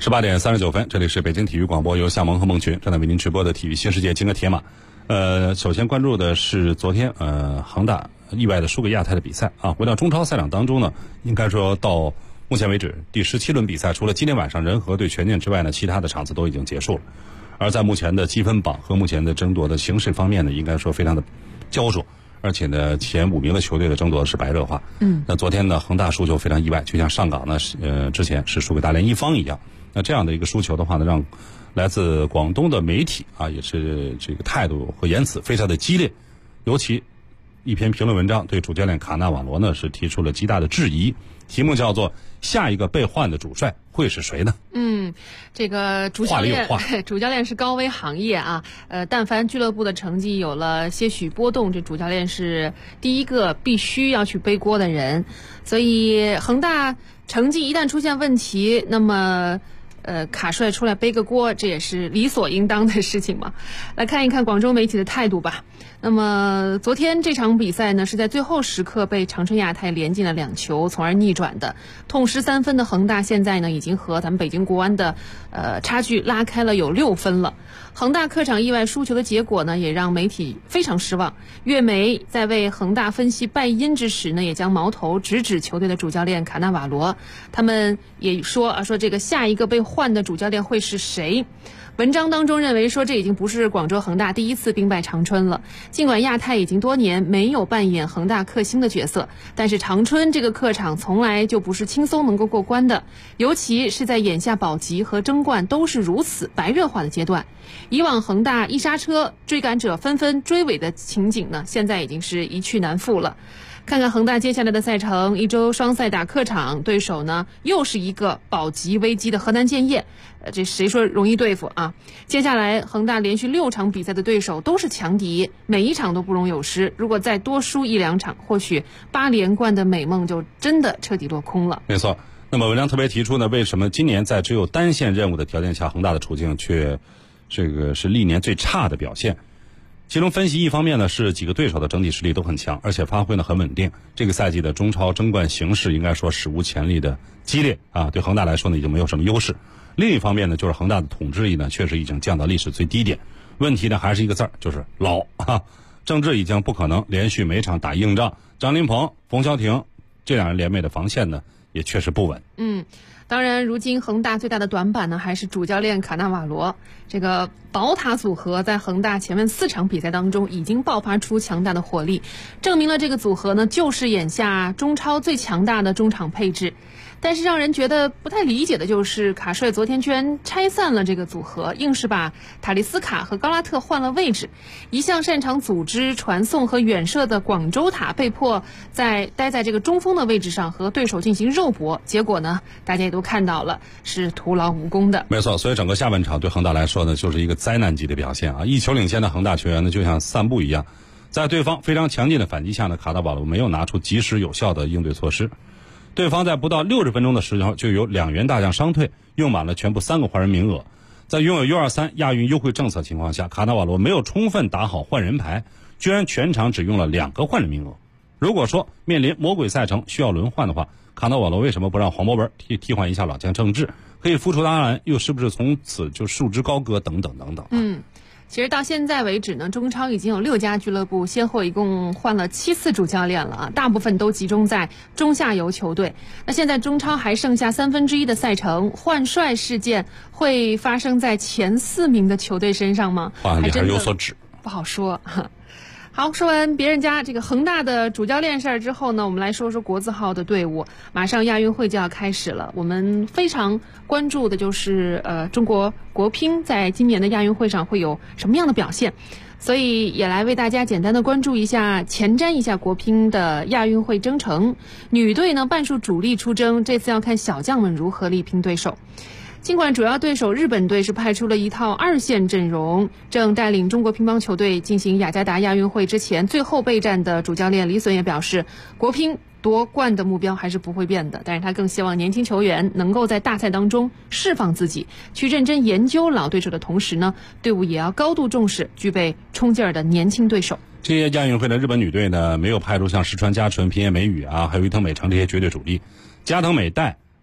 18点39分，这里是北京体育广播，由夏萌和孟群正在为您直播的体育新世界金戈铁马。首先关注的是昨天恒大意外的输给亚太的比赛啊。回到中超赛场当中呢，应该说到目前为止第17轮比赛，除了今天晚上人和对权健之外呢，其他的场次都已经结束了。而在目前的积分榜和目前的争夺的形势方面呢，应该说非常的焦灼，而且呢前5名的球队的争夺是白热化。那昨天呢恒大输球非常意外，就像上港呢之前是输给大连一方一样。那这样的一个输球的话呢，让来自广东的媒体啊也是这个态度和言辞非常的激烈，尤其一篇评论文章对主教练卡纳瓦罗呢是提出了极大的质疑，题目叫做下一个被换的主帅会是谁呢？ 这个主教练是高危行业啊，但凡俱乐部的成绩有了些许波动，这主教练是第一个必须要去背锅的人。所以恒大成绩一旦出现问题，那么卡帅出来背个锅，这也是理所应当的事情嘛。来看一看广州媒体的态度吧。那么昨天这场比赛呢，是在最后时刻被长春亚泰连进了2球，从而逆转的。痛失3分的恒大现在呢，已经和咱们北京国安的差距拉开了有6分了。恒大客场意外输球的结果呢，也让媒体非常失望。粤媒在为恒大分析败因之时呢，也将矛头直指球队的主教练卡纳瓦罗。他们也说这个下一个被换的主教练会是谁？文章当中认为说，这已经不是广州恒大第一次兵败长春了。尽管亚太已经多年没有扮演恒大克星的角色，但是长春这个客场从来就不是轻松能够过关的，尤其是在眼下保级和争冠都是如此白热化的阶段。以往恒大一刹车，追赶者纷纷追尾的情景呢，现在已经是一去难复了。看看恒大接下来的赛程，一周双赛打客场，对手呢又是一个保级危机的河南建业，这谁说容易对付啊？接下来恒大连续6场比赛的对手都是强敌，每一场都不容有失。如果再多输1-2场，或许8连冠的美梦就真的彻底落空了。 没错。那么文章特别提出呢，为什么今年在只有单线任务的条件下，恒大的处境却这个是历年最差的表现？其中分析一方面呢是几个对手的整体实力都很强，而且发挥呢很稳定。这个赛季的中超争冠形势应该说史无前例的激烈啊，对恒大来说呢已经没有什么优势。另一方面呢，就是恒大的统治力呢确实已经降到历史最低点。问题呢还是一个字儿，就是老啊。郑智已经不可能连续每场打硬仗，张琳芃、冯潇霆这2人联袂的防线呢也确实不稳。 当然如今恒大最大的短板呢还是主教练卡纳瓦罗。这个宝塔组合在恒大前面4场比赛当中已经爆发出强大的火力，证明了这个组合呢就是眼下中超最强大的中场配置。但是让人觉得不太理解的就是卡帅昨天居然拆散了这个组合，硬是把塔利斯卡和高拉特换了位置。一向擅长组织传送和远射的广州塔被迫待在这个中锋的位置上和对手进行肉搏，结果呢大家也都看到了，是徒劳无功的。 没错，所以整个下半场对恒大来说呢就是一个灾难级的表现啊！1球领先的恒大球员呢就像散步一样，在对方非常强劲的反击下呢，卡纳瓦罗没有拿出及时有效的应对措施。对方在不到60分钟的时间就有2员大将伤退，用满了全部3个换人名额。在拥有 U23 亚运优惠政策情况下，卡纳瓦罗没有充分打好换人牌，居然全场只用了2个换人名额。如果说面临魔鬼赛程需要轮换的话，卡纳瓦罗为什么不让黄博文替换一下老将郑智？可以浮出当然，又是不是从此就束之高阁等等等等。 其实到现在为止呢，中超已经有6家俱乐部先后一共换了7次主教练了啊，大部分都集中在中下游球队。那现在中超还剩下1/3的赛程，换帅事件会发生在前4名的球队身上吗？ 还真有所指， 不好说。好，说完别人家这个恒大的主教练事儿之后呢，我们来说说国字号的队伍。马上亚运会就要开始了，我们非常关注的就是中国国乒在今年的亚运会上会有什么样的表现，所以也来为大家简单的关注一下，前瞻一下国乒的亚运会征程。女队呢半数主力出征，这次要看小将们如何力拼对手。尽管主要对手日本队是派出了一套2线阵容，正带领中国乒乓球队进行雅加达亚运会之前最后备战的主教练李隼也表示，国乒夺冠的目标还是不会变的，但是他更希望年轻球员能够在大赛当中释放自己，去认真研究老对手的同时呢，队伍也要高度重视具备冲劲儿的年轻对手。 这届亚运会的日本女队呢，没有派出像石川佳纯、平野美宇啊，还有伊藤美诚这些绝对主力。加藤美代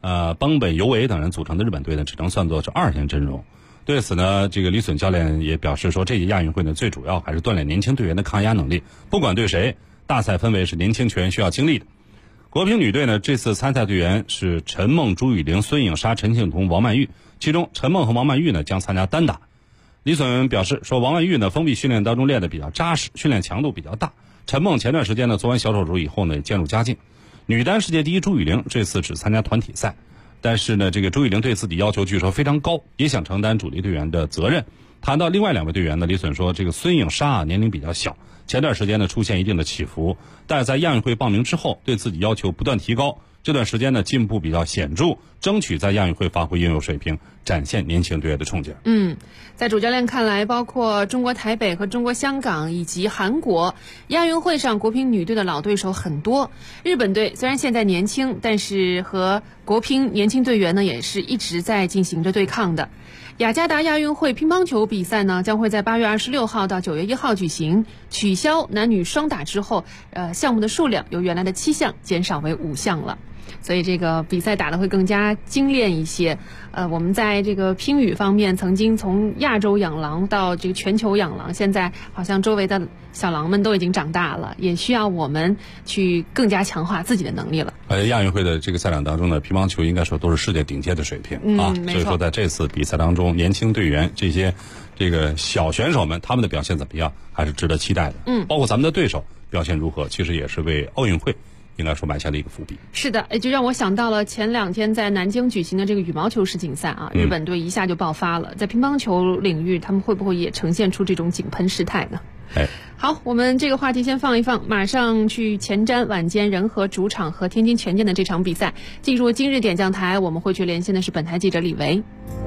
邦本尤维等人组成的日本队呢，只能算作是2线阵容。对此呢，这个李隼教练也表示说，这届亚运会呢，最主要还是锻炼年轻队员的抗压能力，不管对谁，大赛氛围是年轻球员需要经历的。国乒女队呢，这次参赛队员是陈梦、朱雨玲、孙颖莎、陈庆彤、王曼玉，其中陈梦和王曼玉呢将参加单打。李隼表示说，王曼玉呢封闭训练当中练得比较扎实，训练强度比较大。陈梦前段时间呢做完小手术以后呢，也渐入佳境。女单世界第一朱雨玲这次只参加团体赛，但是呢，这个朱雨玲对自己要求据说非常高，也想承担主力队员的责任。谈到另外2位队员呢，李隼说，这个孙颖莎年龄比较小，前段时间呢出现一定的起伏，但是在亚运会报名之后，对自己要求不断提高。这段时间呢进步比较显著，争取在亚运会发挥应有水平，展现年轻队员的冲劲。 在主教练看来，包括中国台北和中国香港以及韩国，亚运会上国乒女队的老对手很多。日本队虽然现在年轻，但是和国乒年轻队员呢也是一直在进行着对抗的。雅加达亚运会乒乓球比赛呢将会在8月26号到9月1号举行，取消男女双打之后，项目的数量由原来的7项减少为5项了。所以这个比赛打得会更加精炼一些。我们在这个乒羽方面曾经从亚洲养狼到这个全球养狼，现在好像周围的小狼们都已经长大了，也需要我们去更加强化自己的能力了。 亚运会的这个赛场当中呢，乒乓球应该说都是世界顶尖的水平所以说在这次比赛当中，年轻队员这些这个小选手们他们的表现怎么样，还是值得期待的。包括咱们的对手表现如何，其实也是为奥运会应该说埋下了一个伏笔。 是的，就让我想到了前2天在南京举行的这个羽毛球世锦赛啊，日本队一下就爆发了。在乒乓球领域，他们会不会也呈现出这种井喷事态呢？好，我们这个话题先放一放，马上去前瞻晚间仁和主场和天津权健的这场比赛。进入今日点将台，我们会去连线的是本台记者李维。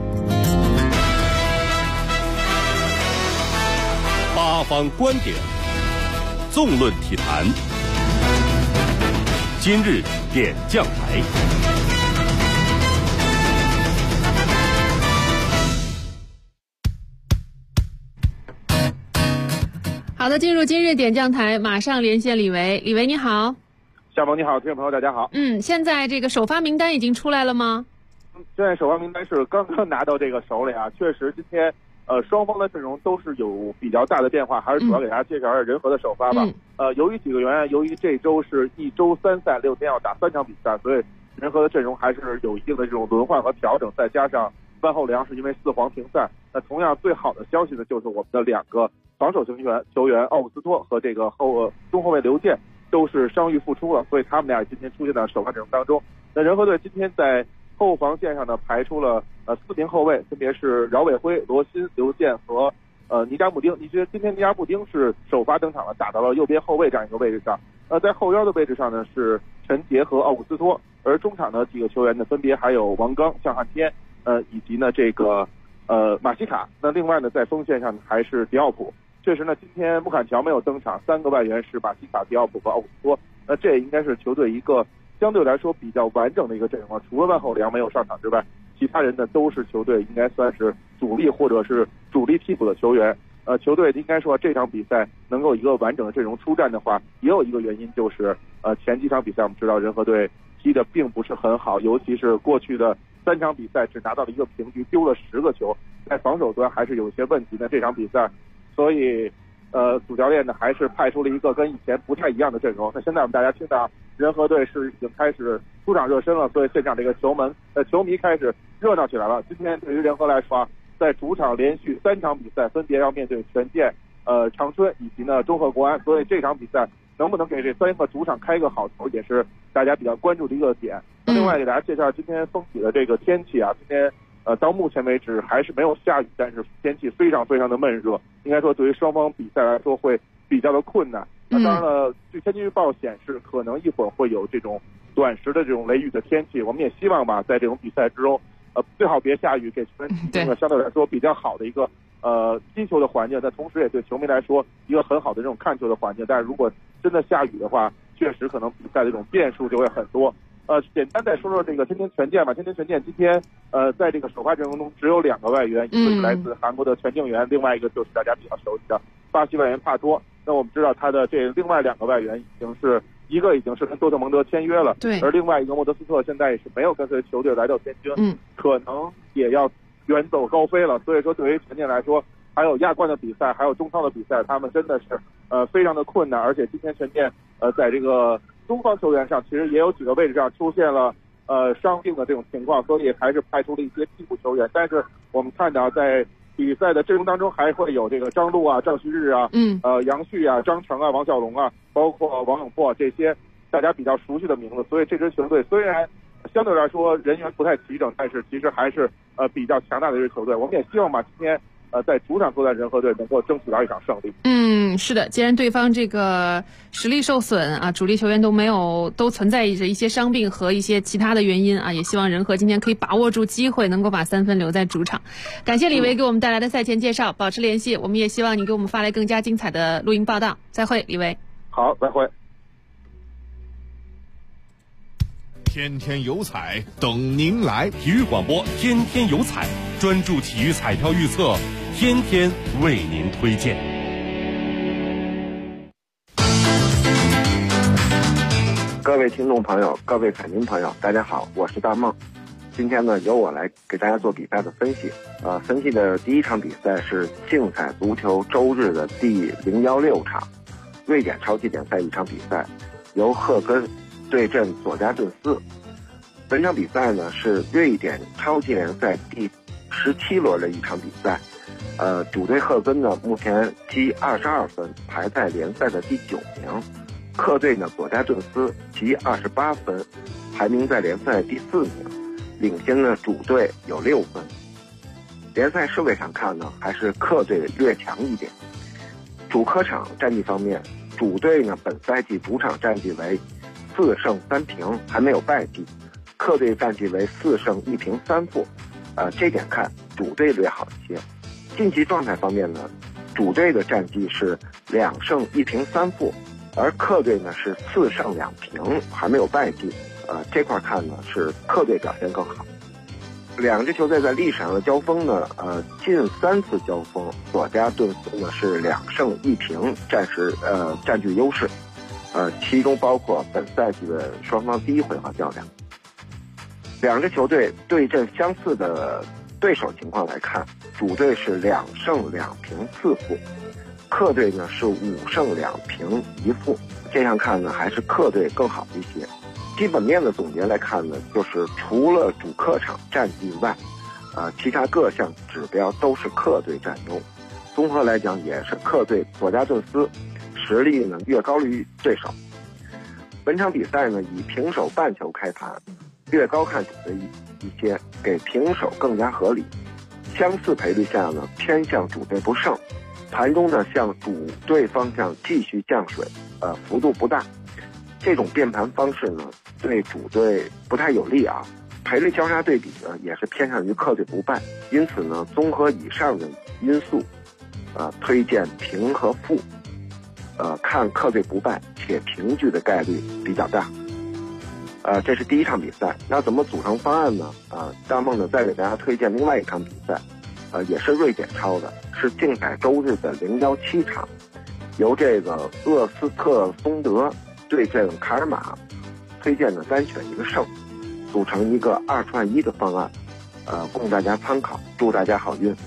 八方观点，纵论体坛。今日点将台。 好的，进入今日点将台，马上连线李维。李维你好。 夏萌你好，听众朋友大家好。 现在这个首发名单已经出来了吗？ 现在首发名单是刚刚拿到这个手里啊，确实今天双方的阵容都是有比较大的变化，还是主要给大家介绍一下仁和的首发吧。由于几个原因，由于这周是1周3赛6天要打3场比赛，所以仁和的阵容还是有一定的这种轮换和调整，再加上万后良是因为4黄停赛。那同样最好的消息呢，就是我们的2个防守型球员奥古斯托和这个中后卫刘健都是伤愈复出了，所以他们俩今天出现在首发阵容当中。那仁和队今天在后防线上呢排出了4名后卫，分别是饶伟辉、罗新、刘健和尼扎姆丁。今天尼扎姆丁是首发登场了，打到了右边后卫这样一个位置上。在后腰的位置上呢是陈杰和奥古斯托，而中场的几个球员呢分别还有王刚、向汉天，以及呢这个马西卡。那另外呢在锋线上还是迪奥普。确实呢，今天穆坎乔没有登场，3个外援是马西卡、迪奥普和奥古斯托。那这也应该是球队一个相对来说比较完整的一个阵容，除了万后良没有上场之外，其他人呢都是球队应该算是主力或者是主力替补的球员。球队应该说这场比赛能够一个完整的阵容出战的话，也有一个原因就是前几场比赛我们知道仁和队踢的并不是很好，尤其是过去的3场比赛只拿到了一个平局，丢了10个球，在防守端还是有一些问题的这场比赛。所以主教练呢还是派出了一个跟以前不太一样的阵容。那现在我们大家听到仁和队是已经开始出场热身了，所以现场这个球迷开始热闹起来了。今天对于仁和来说，在主场连续3场比赛分别要面对权健、长春以及呢中赫国安，所以这场比赛能不能给这3个主场开个好头，也是大家比较关注的一个点。另外给大家介绍今天风体的这个天气啊，今天到目前为止还是没有下雨，但是天气非常非常的闷热，应该说对于双方比赛来说会比较的困难。那当然了，据天气预报显示，可能一会儿会有这种短时的这种雷雨的天气。我们也希望吧，在这种比赛之中，最好别下雨，给球员提供了相对来说比较好的一个踢球的环境。但同时也对球迷来说一个很好的这种看球的环境。但是如果真的下雨的话，确实可能比赛的这种变数就会很多。简单再说说这个天津权健吧。天津权健今天在这个首发阵容中只有2个外援，一个是来自韩国的全敬元，另外一个就是大家比较熟悉的巴西外援帕多。那我们知道他的这另外2个外援已经是一个已经是跟多特蒙德签约了， 对， 而另外一个莫德斯特现在也是没有跟随球队来到天津，可能也要远走高飞了。所以说，对于陈建来说，还有亚冠的比赛，还有中超的比赛，他们真的是非常的困难。而且今天陈建在这个中方球员上，其实也有几个位置上出现了伤病的这种情况，所以还是派出了一些替补球员。但是我们看到在比赛的阵容当中还会有这个张路啊、赵旭日啊、杨旭啊、张成啊、王小龙啊，包括王永珀这些大家比较熟悉的名字。所以这支球队虽然相对来说人员不太齐整，但是其实还是比较强大的一支球队。我们也希望吧，今天在主场作战人和队能够争取到一场胜利。是的，既然对方这个实力受损啊，主力球员都存在着一些伤病和一些其他的原因啊，也希望人和今天可以把握住机会，能够把3分留在主场。感谢李维给我们带来的赛前介绍，保持联系，我们也希望你给我们发来更加精彩的录音报道。再会，李维。好，再会。 天天有彩等您来， 体育广播天天有彩，专注体育彩票预测，天天为您推荐。 各位听众朋友，各位彩民朋友，大家好，我是大梦。今天呢，由我来给大家做比赛的分析。分析的第一场比赛是竞彩足球周日的第016场，瑞典超级联赛一场比赛，由赫根对阵佐加顿斯。本场比赛呢是瑞典超级联赛第17轮的一场比赛。主队赫根呢目前积22分，排在联赛的第9名。客队呢佐加顿斯积28分，排名在联赛第4名，领先的主队有6分。联赛顺位上看呢，还是客队略强一点。主客场战绩方面，主队呢本赛季主场战绩为4胜3平，还没有败绩。客队战绩为4胜1平3负，这点看主队略好一些。近期状态方面呢，主队的战绩是2胜1平3负，而客队呢是4胜2平，还没有败绩。这块看呢是客队表现更好。两支球队在历史上的交锋呢，近3次交锋，佐加顿斯呢是2胜1平，占据优势。其中包括本赛季的双方第一回合较量。两支球队对阵相似的对手情况来看，主队是2胜2平4负，客队呢是5胜2平1负。这样看呢，还是客队更好一些。基本面的总结来看呢，就是除了主客场战绩外，其他各项指标都是客队占优。综合来讲，也是客队佐加顿斯实力呢略高于对手。本场比赛呢以平手半球开盘，略高看主队一些，给平手更加合理。相似赔率下呢，偏向主队不胜。盘中呢向主队方向继续降水，幅度不大。这种变盘方式呢对主队不太有利啊。赔率交叉对比呢也是偏向于客队不败，因此呢综合以上的因素，推荐平和负。看客队不败且平局的概率比较大。这是第一场比赛。那怎么组成方案呢？大梦呢再给大家推荐另外一场比赛，也是瑞典超的，是竞彩周日的017场，由这个厄斯特松德对阵卡尔马，推荐呢单选一个胜，组成一个2串1的方案，供大家参考，祝大家好运。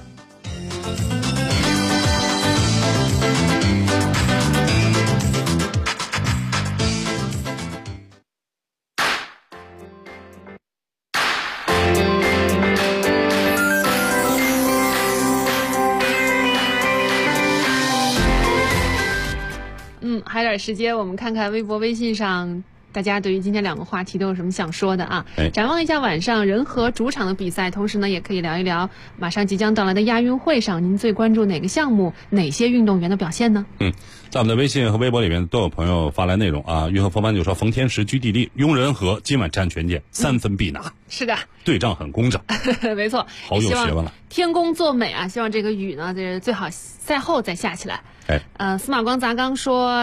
还有点时间，我们看看微博、微信上大家对于今天2个话题都有什么想说的啊？展望一下晚上人和主场的比赛，同时呢，也可以聊一聊马上即将到来的亚运会上，您最关注哪个项目、哪些运动员的表现呢？ 在我们的微信和微博里面都有朋友发来内容啊。运河风帆就说冯天石居地利，雍仁和今晚战权健，3分必拿。是的，对仗很工整。没错，好有学问了。天公作美啊！希望这个雨呢，这最好赛后再下起来。司马光砸缸说，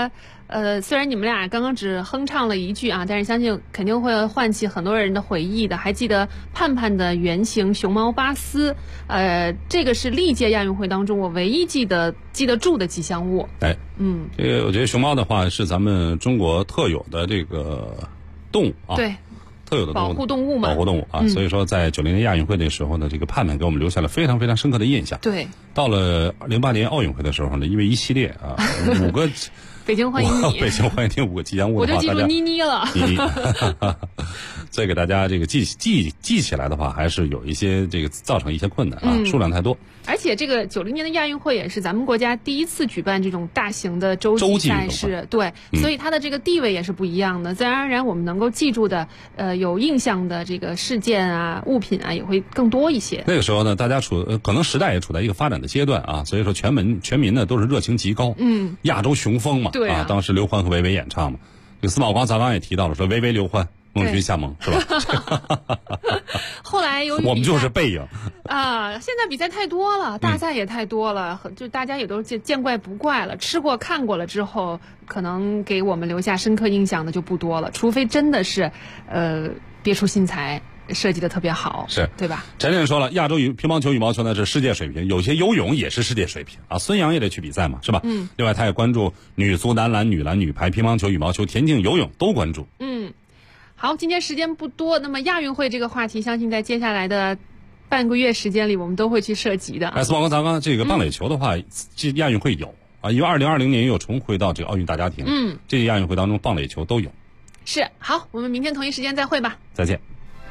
虽然你们俩刚刚只哼唱了一句啊，但是相信肯定会唤起很多人的回忆的。还记得盼盼的原型熊猫巴斯，这个是历届亚运会当中我唯一记得住的吉祥物。 这个我觉得熊猫的话是咱们中国特有的这个动物啊。 对。 特有的保护动物嘛， 保护动物啊，所以说在90年亚运会的时候呢，这个盼盼给我们留下了非常非常深刻的印象。 对， 到了08年奥运会的时候呢，因为一系列啊5个北京欢迎你， 北京欢迎你5个吉祥物的话， 我就记住妮妮了。 妮妮，所以给大家这个记起来的话，还是有一些这个造成一些困难啊，数量太多。 而且这个90年的亚运会也是咱们国家第一次举办这种大型的洲际赛事，对，所以它的这个地位也是不一样的。自然而然，我们能够记住的有印象的这个事件啊、物品啊，也会更多一些。 那个时候呢，大家可能时代也处在一个发展的阶段啊，所以说全民呢都是热情极高。亚洲雄风嘛， 对啊， 当时刘欢和薇薇演唱嘛，这个司马光早刚也提到了说薇薇刘欢。孟群夏萌是吧？ 后来由于我们就是背影啊，现在比赛太多了，大赛也太多了，就大家也都见怪不怪了。吃过看过了之后，可能给我们留下深刻印象的就不多了，除非真的是别出心裁。设计的特别好， 是对吧？ 陈震说了，亚洲乒乓球、羽毛球呢是世界水平，有些游泳也是世界水平啊。孙杨也得去比赛嘛，是吧？另外，他也关注女足、男篮、女篮、女排、乒乓球、羽毛球、田径、游泳都关注。 好，今天时间不多，那么亚运会这个话题，相信在接下来的半个月时间里，我们都会去涉及的。 司马光咱刚这个棒垒球的话，这亚运会有啊，因为2020年又重回到这个奥运大家庭。这届亚运会当中，棒垒球都有。 是，好，我们明天同一时间再会吧。 再见。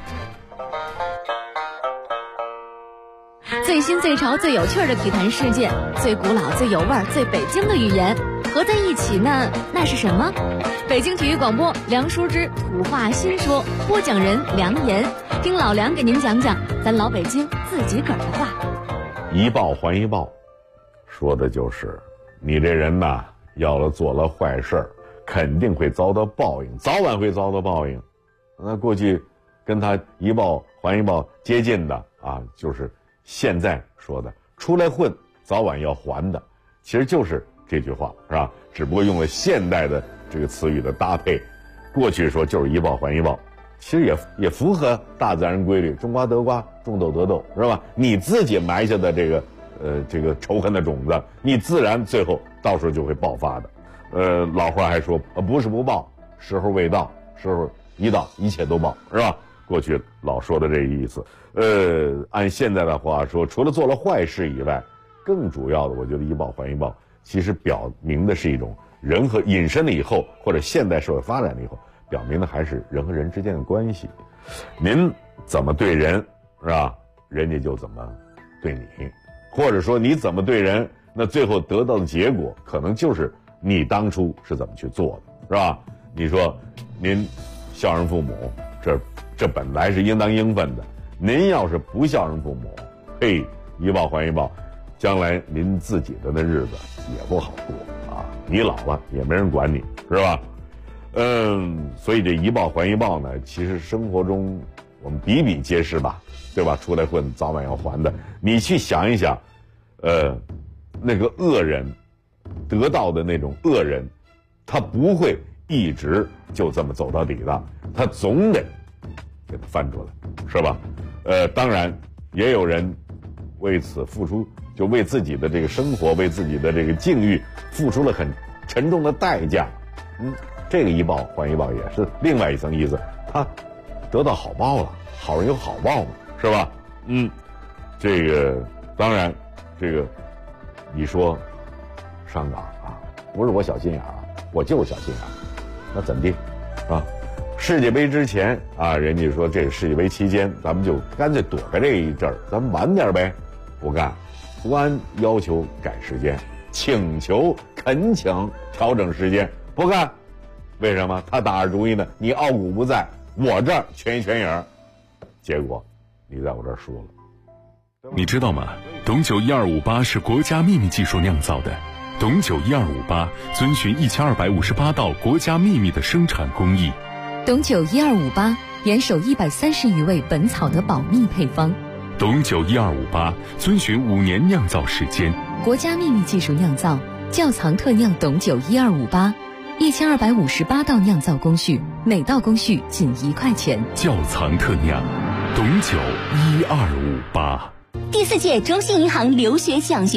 最新最潮最有趣的体坛事件，最古老最有味儿最北京的语言合在一起呢，那是什么？北京体育广播梁淑芝土话新说，播讲人梁岩，听老梁给您讲讲咱老北京自己个儿的话。 一报还一报，说的就是你这人呐，要了做了坏事儿，肯定会遭到报应，早晚会遭到报应。那过去跟他一报还一报接近的啊，就是现在说的出来混早晚要还的，其实就是这句话，是吧？只不过用了现代的这个词语的搭配，过去说就是一报还一报，其实也符合大自然规律，种瓜得瓜，种豆得豆，是吧？你自己埋下的这个仇恨的种子，你自然最后到时候就会爆发的。老话还说不是不报，时候未到，时候一到一切都报，是吧？过去老说的这个意思。按现在的话说，除了做了坏事以外，更主要的，我觉得一报还一报，其实表明的是一种人和隐身了以后，或者现代社会发展了以后，表明的还是人和人之间的关系。您怎么对人，是吧？人家就怎么对你，或者说你怎么对人，那最后得到的结果，可能就是你当初是怎么去做的，是吧？你说您孝顺父母，这本来是应当应分的。您要是不孝顺父母，嘿，一报还一报，将来您自己的那日子也不好过啊！你老了也没人管你，是吧？所以这一报还一报呢，其实生活中我们比比皆是吧，对吧？出来混早晚要还的。你去想一想，那个恶人得到的那种恶人，他不会一直就这么走到底的，他总得给他翻出来，是吧？当然也有人为此付出，就为自己的这个生活，为自己的这个境遇付出了很沉重的代价。这个一报还一报也是另外一层意思，他得到好报了，好人有好报嘛，是吧？这个当然，这个你说上岗啊，不是我小心眼啊，我就是小心眼，那怎么地啊？世界杯之前啊，人家说这个世界杯期间，咱们就干脆躲开这一阵儿，咱们晚点呗。不干，国安要求改时间，请求恳请调整时间，不干。为什么？他打着主意呢，你傲骨不在，我这儿全心全影，结果你在我这儿输了。 你知道吗？董酒1258是国家秘密技术酿造的，董酒1258遵循1258道国家秘密的生产工艺。 董酒1258严守130余味本草的保密配方。 董酒1258遵循5年酿造时间， 国家秘密技术酿造，窖藏特酿董酒1258， 1258道酿造工序，每道工序仅1块钱。 窖藏特酿，董酒1258。 第4届中信银行留学奖学